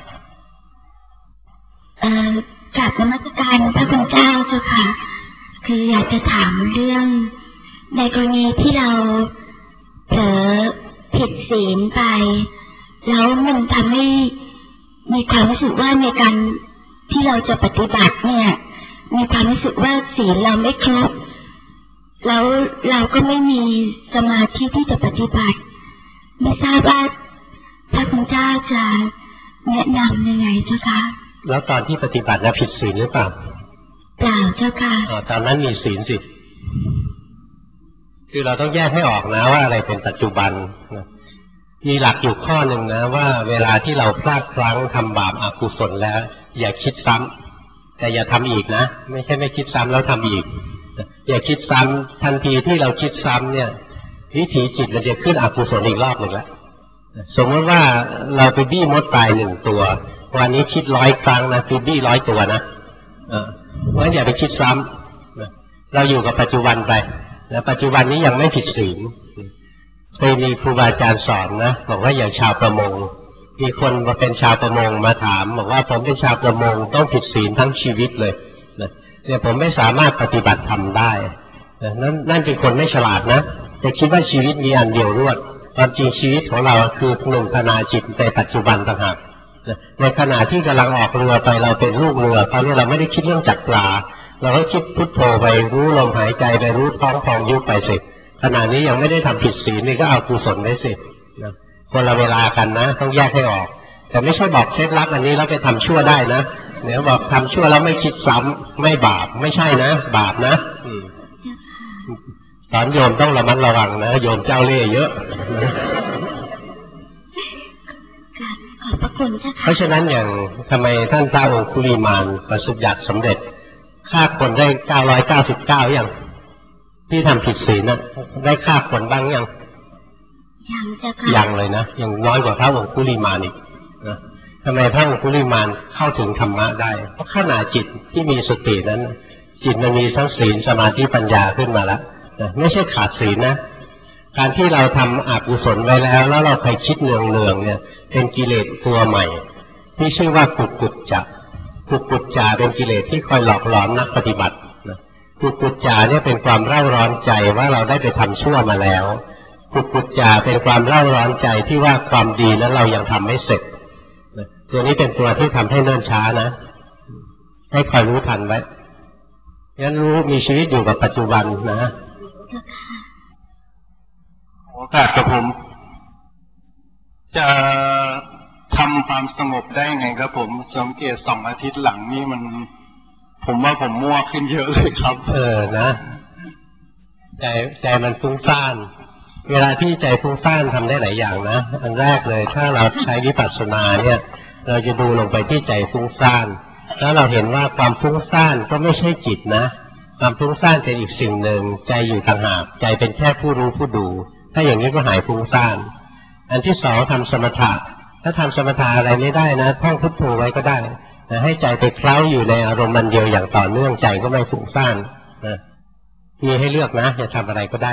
กราบนมัสการพระคุณเจ้าเจ้าค่ะคืออยากจะถามเรื่องในกรณีที่เราเผลอผิดศีลไปแล้วมันทำให้มีความรู้สึกว่าในการที่เราจะปฏิบัติเนี่ยมีความรู้สึกว่าศีลเราไม่ครบแล้วเราก็ไม่มีสมาธิที่จะปฏิบัติไม่ทราบว่าพระคุณเจ้าจะแนะนำยังไงเจ้าคะแล้วตอนที่ปฏิบัติแล้วผิดศีลหรือเปล่าเปล่าเจ้าค่ะตอนนั้นมีศีลสิคือเราต้องแยกให้ออกนะว่าอะไรเป็นปัจจุบันมีหลักอยู่ข้อหนึ่งนะว่าเวลาที่เราพลาดพลั้งทำบาปอกุศลแล้วอย่าคิดซ้ำแต่อย่าทำอีกนะไม่ใช่ไม่คิดซ้ำแล้วทำอีกอย่าคิดซ้ำทันทีที่เราคิดซ้ำเนี่ยวิถีจิตมันจะขึ้นอกุศลอีกรอบหนึ่งแล้วสมมติว่าเราไปบี้มดตาย1 ตัววันนี้คิด100 ครั้งนะคือบี้100 ตัวนะเพราะฉะนั้นอย่าไปคิดซ้ำเราอยู่กับปัจจุบันไปแล้วปัจจุบันนี้ยังไม่ผิดศีลเคยมีครูบาอาจารย์สอนนะบอกว่าอย่างชาวประมงมีคนมาเป็นชาวประมงมาถามบอกว่าผมเป็นชาวประมงต้องผิดศีลทั้งชีวิตเลยเนี่ยผมไม่สามารถปฏิบัติธรรมได้นั่นเป็นคนไม่ฉลาดนะแต่คิดว่าชีวิตมีอันเดียวรวดความจริงชีวิตของเราคือหนึ่งขณะจิตในปัจจุบันต่างหากในขณะที่กำลังออกเรือไปเราเป็นลูกเรือตอนนี้เราไม่ได้คิดเรื่องจักรปลาเราก็คิดพุทโธไปรู้ลมหายใจไปรู้ท้องพองยุบไปสิขณะนี้ยังไม่ได้ทำผิดศีลนี่ก็เอากุศลได้สิคนละเวลากันนะต้องแยกให้ออกแต่ไม่ใช่บอกเคล็ดลับอันนี้แล้วไปทำชั่วได้นะเดี๋ยวบอกทำชั่วแล้วไม่คิดซ้ำไม่บาปไม่ใช่นะบาปนะสอนโยมต้องระมัดระวังนะโยมเจ้าเล่ห์เยอะขอบพระคุณค่ะเพราะฉะนั้นอย่างทำไมท่านเจ้าองคุลิมานประสบยักษ์สำเร็จฆ่าคนได้999อย่างที่ทำผิดศีลนะได้ฆ่าคนบ้างยังยังเลยนะยังน้อยกว่าพระองคุลิมานอีกนะทำไมพระองคุลิมานเข้าถึงธรรมะได้เพราะขณะจิตที่มีสตินั้นจิตมันมีทั้งศีลสมาธิปัญญาขึ้นมาแล้วไม่ใช่ขาดศีลนะการที่เราทำอกุศลไว้แล้วเราไปคิดเนืองๆเนี่ยเป็นกิเลสตัวใหม่ที่ชื่อว่ากุกุจจะเป็นกิเลสที่คอยหลอกหลอนนักปฏิบัติกุกุจจะเนี่ยเป็นความเร่าร้อนใจว่าเราได้ไปทำชั่วมาแล้วกุกุจจะเป็นความเร่าร้อนใจที่ว่าความดีนั้นเรายังทำไม่เสร็จตัวนี้เป็นตัวที่ทำให้เนิ่นช้านะให้คอยรู้ทันไว้งั้นรู้มีชีวิตอยู่กับปัจจุบันนะโอกาสกับผมจะทำความสงบได้ไงครับผมสังเกต2 อาทิตย์หลังนี่มันผมว่าผมมั่วขึ้นเยอะเลยครับนะใจมันฟุ้งซ่านเวลาที่ใจฟุ้งซ่านทำได้หลายอย่างนะอันแรกเลยถ้าเราใช้วิปัสสนาเนี่ยเราจะดูลงไปที่ใจฟุ้งซ่านแล้วเราเห็นว่าความฟุ้งซ่านก็ไม่ใช่จิตนะความฟุ้งซ่านเป็นอีกสิ่งหนึ่งใจอยู่ต่างหากใจเป็นแค่ผู้รู้ผู้ดูถ้าอย่างนี้ก็หายฟุ้งซ่านอันที่สองทำสมถะถ้าทำสมถะอะไรไม่ได้นะท่องพุทโธไว้ก็ได้แต่ให้ใจไปเคล้าอยู่ในอารมณ์มันเดียวอย่างต่อเนื่องใจก็ไม่ฟุ้งซ่านนะมีให้เลือกนะจะทำอะไรก็ได้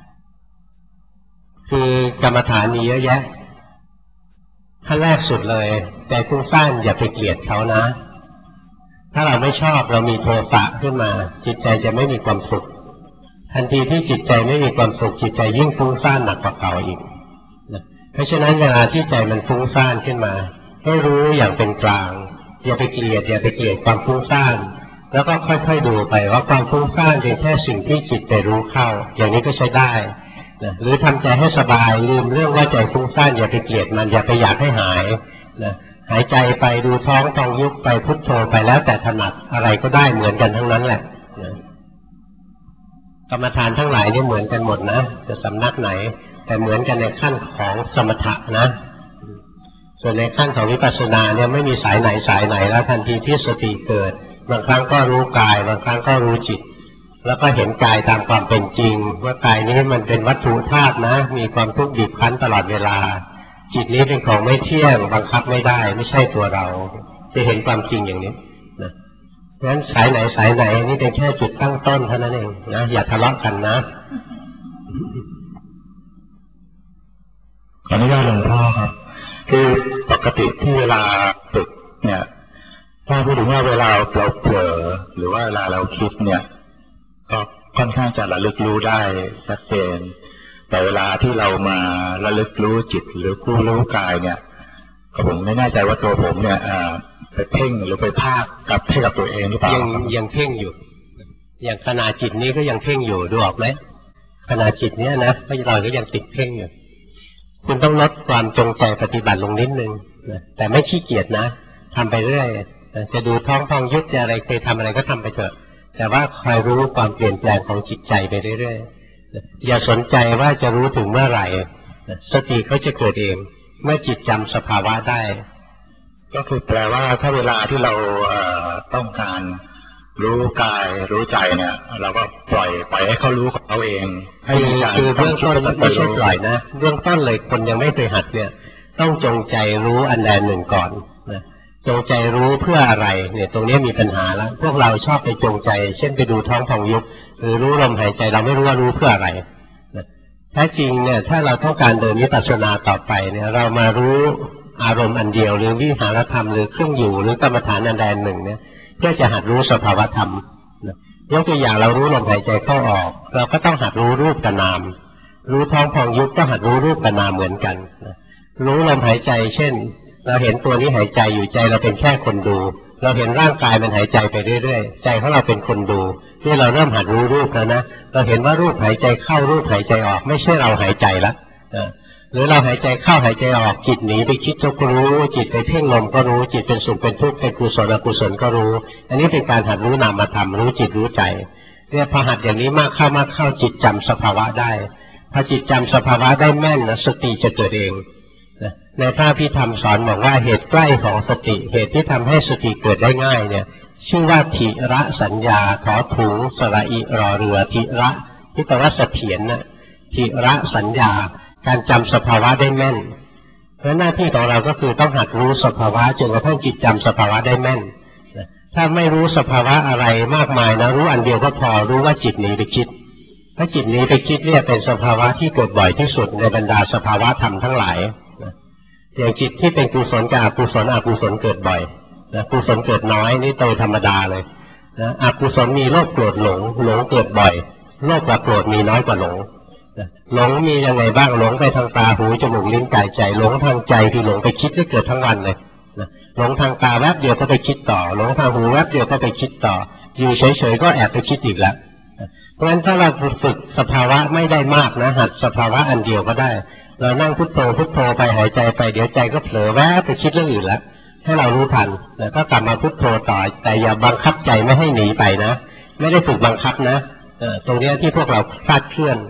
คือกรรมฐานมีเยอะแยะขั้นแรกสุดเลยใจฟุ้งซ่านอย่าไปเกลียดเขานะถ้าเราไม่ชอบเรามีโทสะขึ้นมาจิตใจจะไม่มีความสุขทันทีที่จิตใจไม่มีความสุขจิตใจยิ่งฟุ้งซ่านหนักกว่าเก่าอีกเพราะฉะนั้นเวลาที่ใจมันฟุ้งซ่านขึ้นมาให้รู้อย่างเป็นกลางอย่าไปเกลียดความฟุ้งซ่านแล้วก็ค่อยๆดูไปว่าความฟุ้งซ่านเป็นแค่สิ่งที่จิตไปรู้เข้าอย่างนี้ก็ใช้ได้หรือทำใจให้สบายลืมเรื่องว่าใจฟุ้งซ่านอย่าไปเกลียดมันอย่าไปอยากให้หายหายใจไปดูท้องพองยุบไปพุทโธไปแล้วแต่ถนัดอะไรก็ได้เหมือนกันทั้งนั้นแหละกรรมฐานทั้งหลายนี่เหมือนกันหมดนะจะสำนักไหนแต่เหมือนกันในขั้นของสมถะนะส่วนในขั้นของวิปัสสนาเนี่ยไม่มีสายไหนแล้วทันทีที่สติเกิดบางครั้งก็รู้กายบางครั้งก็รู้จิตแล้วก็เห็นกายตามความเป็นจริงว่ากายนี้มันเป็นวัตถุธาตุนะมีความทุกข์บีบคั้นตลอดเวลาจิตนี้เป็นของไม่เที่ยงบังคับไม่ได้ไม่ใช่ตัวเราจะเห็นความจริงอย่างนี้นะงั้นสายไหนนี่เป็นแค่จุดตั้งต้นเท่านั้นเองนะอย่าทะเลาะกันนะขออนุญาตหลวงพ่อครับคือปกติที่เวลาฝึกเนี่ยถ้าพูดถึงว่าเวลาเราเผลอหรือว่าเวลาเราคิดเนี่ยก็ค่อนข้างจะระลึกรู้ได้ชัดเจนแต่เวลาที่เรามาระลึกรู้จิตหรือผู้รู้กายเนี่ยก็ผมไม่แน่ใจว่าตัวผมเนี่ยไปเพ่งหรือไปภาคกับให้กับตัวเองหรือเปล่ายังเพ่งอยู่อย่างขณะจิตนี้ก็ยังเพ่งอยู่ดูออกไหมขณะจิตเนี้ยนะเราก็ยังติดเพ่งอยู่คุณต้องลดความจงใจปฏิบัติลงนิดนึงนะแต่ไม่ขี้เกียจนะทำไปเรื่อยจะดูท้องพองยุบจะอะไรเคยทำอะไรก็ทำไปเถอะแต่ว่าคอยรู้ความเปลี่ยนแปลงของจิตใจไปเรื่อยๆอย่าสนใจว่าจะรู้ถึงเมื่อไหร่สติก็จะเกิดเองเมื่อจิตจำสภาวะได้ก็คือแปลว่าถ้าเวลาที่เราต้องการรู้กายรู้ใจเนี่ยเราก็ปล่อยให้เขารู้ของเขาเองให้คือเบื้องต้นไม่ใช่ปล่อยนะเบื้องต้นเลยคนยังไม่เคยหัดเนี่ยต้องจงใจรู้อันใดหนึ่งก่อนนะจงใจรู้เพื่ออะไรเนี่ยตรงนี้มีปัญหาแล้วพวกเราชอบไปจงใจเช่นไปดูท้องพองยุบหรือรู้ลมหายใจเราไม่รู้ว่ารู้เพื่ออะไรแท้จริงเนี่ยถ้าเราต้องการเดินวิปัสสนาต่อไปเนี่ยเรามารู้อารมณ์อันเดียวหรือวิหารธรรมหรือเครื่องอยู่หรือกรรมฐานอันใดหนึ่งเนี่ยเพื่อจะหัดรู้สภาวธรรมยกตัวอย่างเรารู้ลมหายใจเข้าออกเราก็ต้องหัดรู้รูปกับนามรู้ท้องพองยุบก็หัดรู้รูปกับนามเหมือนกันรู้ลมหายใจเช่นเราเห็นตัวนี้หายใจอยู่ใจเราเป็นแค่คนดูเราเห็นร่างกายมันหายใจไปเรื่อยๆใจของเราเป็นคนดูที่เราเริ่มหัดรู้รูปแล้วนะเราเห็นว่ารูปหายใจเข้ารูปหายใจออกไม่ใช่เราหายใจละหรือเราหายใจเข้าหายใจออกจิตหนีไปคิดก็รู้จิตไปเพ่งลมก็รู้จิตเป็นสุขเป็นทุกข์เป็นกุศลอกุศลก็รู้อันนี้เป็นการหัดรู้นามธรรมรู้จิตรู้ใจเนี่ยพอหัดอย่างนี้มากเข้าจิตจำสภาวะได้พอจิตจำสภาวะได้แม่นนะสติจะเกิดเองในพระพิธรรมสอนบอกว่าเหตุใกล้ของสติเหตุที่ทำให้สติเกิดได้ง่ายเนี่ยชื่อว่าทิระสัญญาขอถุงสระอิรอเรือทิระที่แปลว่าเสถียรนะทิระสัญญาการจำสภาวะได้แม่นเพราะหน้าที่ของเราก็คือต้องหัดรู้สภาวะจนกระทั่งจิตจำสภาวะได้แม่นถ้าไม่รู้สภาวะอะไรมากมายนะรู้อันเดียวก็พอรู้ว่าจิตหนีไปคิดถ้าจิตหนีไปคิดเนี่ยเป็นสภาวะที่เกิดบ่อยที่สุดในบรรดาสภาวะธรรมทั้งหลายอย่างจิตที่เป็นกุศลกับอกุศลเกิดบ่อยกุศลเกิดน้อยนี่โดยธรรมดาเลยอกุศลมีโลภโกรธหลงเกิดบ่อยโลภกับโกรธมีน้อยกว่าหลงมียังไงบ้างหลงไปทางตาหูจมูกลิ้นกายใจหลงทางใจที่หลงไปคิดได้เกิดทั้งวันเลยหลงทางตาแวบเดียวก็ไปคิดต่อหลงทางหูแวบเดียวก็ไปคิดต่ออยู่เฉยๆก็แอบไปคิดอีกแล้วเพราะฉะนั้นถ้าเราฝึกสภาวะไม่ได้มากนะหัดสภาวะอันเดียวก็ได้เรานั่งพุทโธไปหายใจไปเดี๋ยวใจก็เผลอแวบไปคิดเรื่องอื่นแล้วให้เรารู้ทันแล้วก็กลับมาพุทโธต่อแต่อย่าบังคับใจไม่ให้หนีไปนะไม่ได้ฝึกบังคับนะตรงนี้ที่พวกเราคลาดเคลื่อน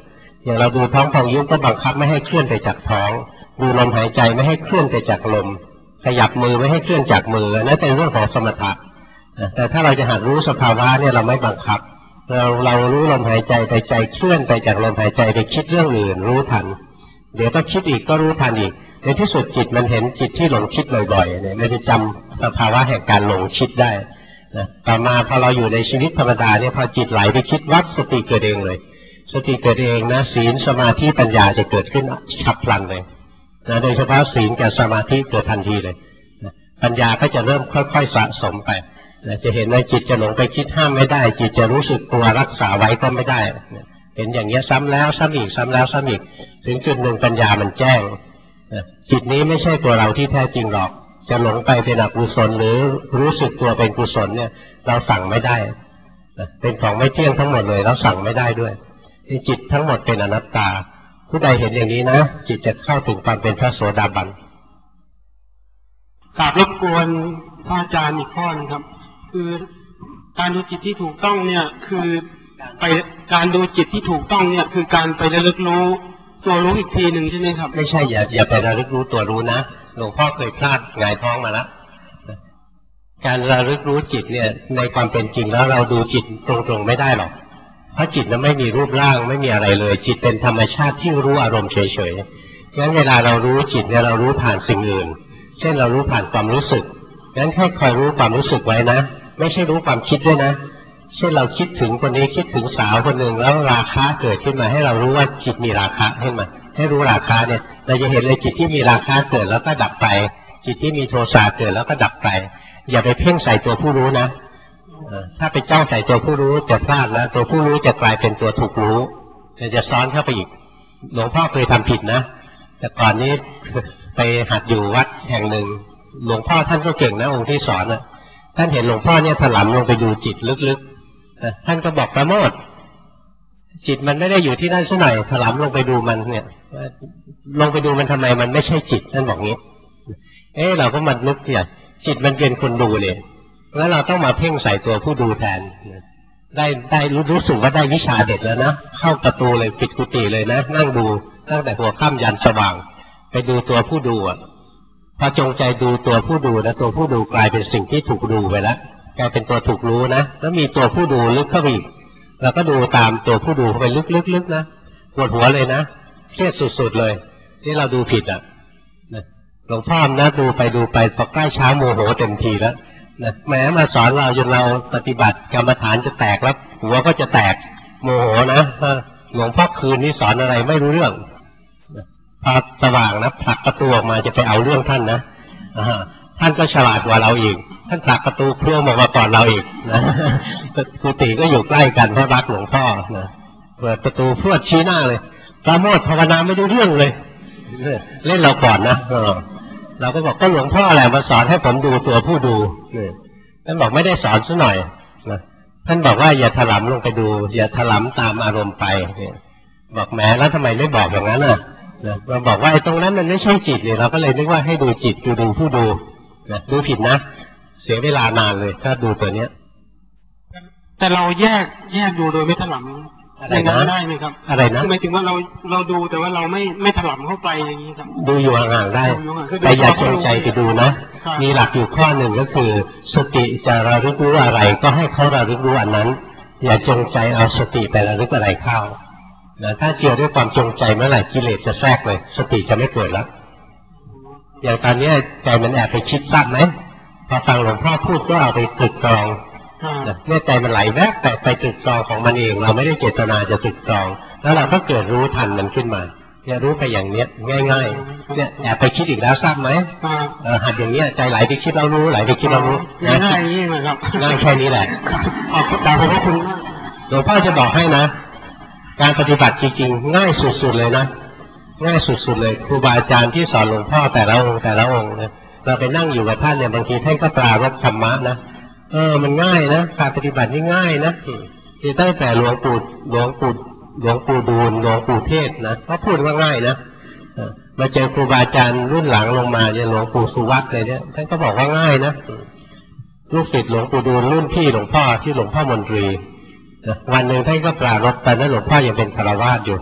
อย่างเราดูท้องพองยุบก็บังคับไม่ให้เคลื่อนไปจากท้องดูลมหายใจไม่ให้เคลื่อนไปจากลมขยับมือไม่ให้เคลื่อนจากมือนั่นเป็นเรื่องของสมถะแต่ถ้าเราจะหัดรู้สภาวะเนี่ยเราไม่บังคับเรารู้ลมหายใจแต่ใจเคลื่อนไปจากลมหายใจไปคิดเรื่องอื่นรู้ทันเดี๋ยวก็คิดอีกก็รู้ทันอีกในที่สุดจิตมันเห็นจิตที่หลงคิดบ่อยๆเนี่ยมันจะจำสภาวะแห่งการหลงคิดได้นะต่อมาพอเราอยู่ในชีวิตธรรมดาเนี่ยพอจิตไหลไปคิดวัดสติเกิดเองเลยสติเกิดเองนะศีลสมาธิปัญญาจะเกิดขึ้นฉับพลันเลยนะโดยเฉพาะศีลกับสมาธิเกิดทันทีเลยนะปัญญาก็จะเริ่มค่อยๆสะสมไปนะจะเห็นว่าจิตจะหลงไปคิดห้ามไม่ได้จิตจะรู้สึกตัวรักษาไว้ก็ไม่ได้นะเห็นอย่างนี้ซ้ำแล้วซ้ำอีกซ้ำแล้วซ้ำอีกถึงจุดหนึ่งปัญญามันแจ้งนะจิตนี้ไม่ใช่ตัวเราที่แท้จริงหรอกจะหลงไปเป็นอกุศลหรือรู้สึกตัวเป็นกุศลเนี่ยเราสั่งไม่ได้นะเป็นของไม่เที่ยงทั้งหมดเลยเราสั่งไม่ได้ด้วยจิตทั้งหมดเป็นอนัตตาผู้ใดเห็นอย่างนี้นะจิตจะเข้าถึงความเป็นพระโสดาบันกราบรบกวนพระอาจารย์อีกข้อนึงครับคือการดูจิตที่ถูกต้องเนี่ยคือไปการดูจิตที่ถูกต้องเนี่ยคือการไประลึกรู้ตัวรู้อีกทีหนึ่งใช่ไหมครับไม่ใช่อย่าไประลึกรู้ตัวรู้นะหลวงพ่อเคยพลาดหงายท้องมาแล้วการระลึกรู้จิตเนี่ยในความเป็นจริงแล้วเราดูจิตตรงๆไม่ได้หรอกเพราะจิตนั้นไม่มีรูปร่างไม่มีอะไรเลยจิตเป็นธรรมชาติที่รู้อารมณ์เฉยๆงั้นเวลาเรารู้จิตเนี่ยเรารู้ผ่านสิ่งอื่นเช่นเรารู้ผ่านความรู้สึกงั้นแค่คอยรู้ความรู้สึกไว้นะไม่ใช่รู้ความคิดด้วยนะเช่นเราคิดถึงคนนี้คิดถึงสาวคนหนึ่งแล้วราคะเกิดขึ้นมาให้เรารู้ว่าจิตมีราคะขึ้นมาให้รู้ราคะเนี่ยเราจะเห็นเลยจิตที่มีราคะเกิดแล้วก็ดับไปจิตที่มีโทสะเกิดแล้วก็ดับไปอย่าไปเพ่งใส่ตัวผู้รู้นะถ้าไปจ้องใส่ตัวผู้รู้จะพลาดนะตัวผู้รู้จะกลายเป็นตัวถูกรู้จะซ้อนเข้าไปอีกหลวงพ่อเคยทำผิดนะแต่ก่อนนี้ไปหัดอยู่วัดแห่งหนึ่งหลวงพ่อท่านก็เก่งนะองค์ที่สอนนะท่านเห็นหลวงพ่อเนี่ยถลำลงไปดูจิตลึกๆท่านก็บอกประโมทจิตมันไม่ได้อยู่ที่นั่นซะหน่อยถลำลงไปดูมันเนี่ยลงไปดูมันทำไมมันไม่ใช่จิตท่านบอกงี้เราก็มันนึกเนี่ยจิตมันเป็นคนดูเลยแล้วเราต้องมาเพ่งใส่ตัวผู้ดูแทนได้รู้สึกว่าได้วิชาเด็ดแล้วนะเข้าประตูเลยปิดกุฏิเลยนะนั่งดูตั้งแต่หัวค่ำยันสว่างไปดูตัวผู้ดูอ่ะพอจงใจดูตัวผู้ดูนะตัวผู้ดูกลายเป็นสิ่งที่ถูกดูไปแล้วกลายเป็นตัวถูกรู้นะแล้วมีตัวผู้ดูลึกเข้าไปอีกเราก็ดูตามตัวผู้ดูไปลึกๆนะปวดหัวเลยนะเครียดสุดๆเลยที่เราดูผิดอ่ะหลวงพ่อนะดูไปพอใกล้เช้าโมโหเต็มทีแล้วแม้มาสอนเราจนเราปฏิบัติกรรมฐานจะแตกแล้วหัวก็จะแตกโมโหนะหลวงพ่อคืนนี้สอนอะไรไม่รู้เรื่องพอสว่างนะผลักประตูออกมาจะไปเอาเรื่องท่านนะท่านก็ฉลาดกว่าเราอีกท่านผลักประตูเคลื่อนออกมาก่อนเราอีกนะกุฏิก็อยู่ใกล้กันเพราะรักหลวงพ่อนะเปิดประตูพรวดชี้หน้าเลยปราโมทย์ภาวนาไม่รู้เรื่องเลยเล่นเราก่อนนะเราก็บอกก็หลวงพ่อแหละมาสอนให้ผมดูตัวผู้ดูท่านบอกไม่ได้สอนซะหน่อยนะท่านบอกว่าอย่าถลำลงไปดูอย่าถลำตามอารมณ์ไปบอกแหมแล้วทำไมไม่บอกอย่างนั้นน่ะเราบอกว่าไอ้ตรงนั้นมันไม่ใช่จิตเนี่ยเราก็เลยนึกว่าให้ดูจิตดูผู้ดูดูผิดนะเสียเวลานานเลยถ้าดูตัวเนี้ยแต่เราแยกดูโดยไม่ถลำอะไรนะได้ไหมครับอะไรนะหมายถึงว่าเราดูแต่ว่าเราไม่ถลำเข้าไปอย่างนี้ครับดูอยู่ห่างๆได้แต่อย่าจงใจไปดูนะมีหลักอยู่ข้อหนึ่งก็คือสติจะระลึกรู้อะไรก็ให้เขาระลึกรู้อันนั้นอย่าจงใจเอาสติไประลึกอะไรเข้าถ้าเกี่ยวด้วยความจงใจเมื่อไหร่กิเลสจะแทรกเลยสติจะไม่เกิดแล้วอย่างตอนนี้ใจมันแอบไปคิดทราบไหมพอฟังหลวงพ่อพูดก็เอาไปตรึกตรองเนี่ยใจมันไหลแวบแต่ไปตรึกตรองของมันเองเราไม่ได้เจตนาจะตรึกตรองแล้วเราก็เกิดรู้ทันมันขึ้นมาเนี่ยรู้ไปอย่างเนี้ยง่ายๆเนี่ยแอบไปคิดอีกแล้วทราบไหมหัดอย่างเนี้ยใจไหลไปคิดเรารู้ไหลไปคิดเรารู้ง่ายๆนี่ครับง่ายแค่นี้แหละขอบคุณหลวงพ่อจะบอกให้นะการปฏิบัติจริงๆง่ายสุดๆเลยนะง่ายสุดๆเลยครูบาอาจารย์ที่สอนหลวงพ่อแต่ละองค์นะเราไปนั่งอยู่กับท่านเนี่ยบางทีท่านก็ปรารภธรรมะนะมันง่ายนะการปฏิบัตินี่ง่ายนะที่ตั้งแต่หลวงปู่ดูลหลวงปู่เทศนะก็พูดว่าง่ายนะมาเจอครูบาอาจารย์รุ่นหลังลงมาเนี่ยหลวงปู่สุวัตเลยเนี่ยท่านก็บอกว่าง่ายนะลูกศิษย์หลวงปู่ดูลรุ่นพี่หลวงพ่อที่หลวงพ่อมนตรีวันหนึ่งท่านก็ปรารภตอนนั้นหลวงพ่อยังเป็นฆราวาสอยู่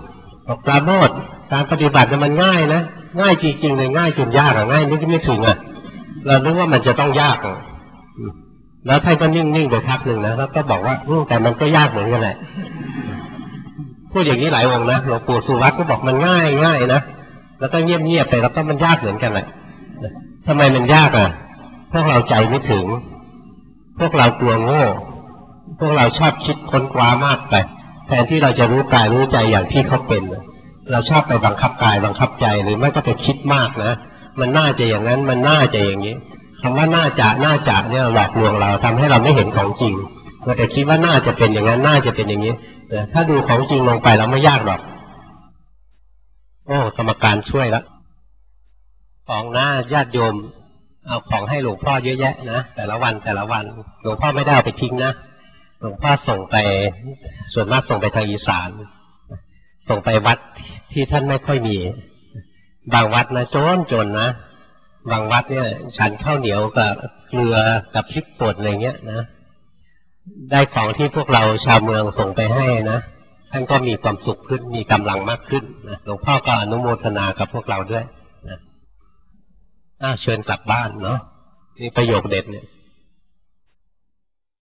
บอกปราโมทย์การปฏิบัติมันง่ายนะง่ายจริงๆเลยง่ายจนยากง่ายนึกไม่ถึงเรานึกว่ามันจะต้องยากแล้วท่านก็นิ่งๆไปพักหนึ่งนะแล้วก็บอกว่าแต่มันก็ยากเหมือนกันแหละพูดอย่างนี้หลายองค์นะหลวงปู่สุวัตก็บอกมันง่ายนะแล้วก็เงียบๆไปแล้วก็มันยากเหมือนกันแหละทำไมมันยากพวกเราใจไม่ถึงพวกเรากลัวโง่พวกเราชอบคิดค้นคว้ามากไปแทนที่เราจะรู้กายรู้ใจอย่างที่เขาเป็นเราชอบไปบังคับกายบังคับใจหรือไม่ก็ไปคิดมากนะมันน่าจะอย่างนั้นมันน่าจะอย่างนี้คำว่าน่าจะเนี่ยหลอกลวงเราทำให้เราไม่เห็นของจริงเราแต่คิดว่าน่าจะเป็นอย่างนั้นน่าจะเป็นอย่างนี้ถ้าดูของจริงลงไปเราไม่ยากหรอกโอ้กรรมการช่วยแล้วของหน้าญาติโยมเอาของให้หลวงพ่อเยอะแยะนะแต่ละวันหลวงพ่อไม่ได้เอาไปทิ้งนะหลวงพ่อส่งไปส่วนมากส่งไปทางอีสานส่งไปวัดที่ท่านไม่ค่อยมีบางวัดนะจนนะบางวัดเนี่ยฉันข้าวเหนียวกับเกลือกับพริกป่นอะไรเงี้ยนะได้ของที่พวกเราชาวเมืองส่งไปให้นะท่านก็มีความสุขขึ้นมีกำลังมากขึ้นนะหลวงพ่อก็อนุโมทนากับพวกเราด้วยนะเชิญกลับบ้านเนาะนี่ประโยคเด็ดเนี่ย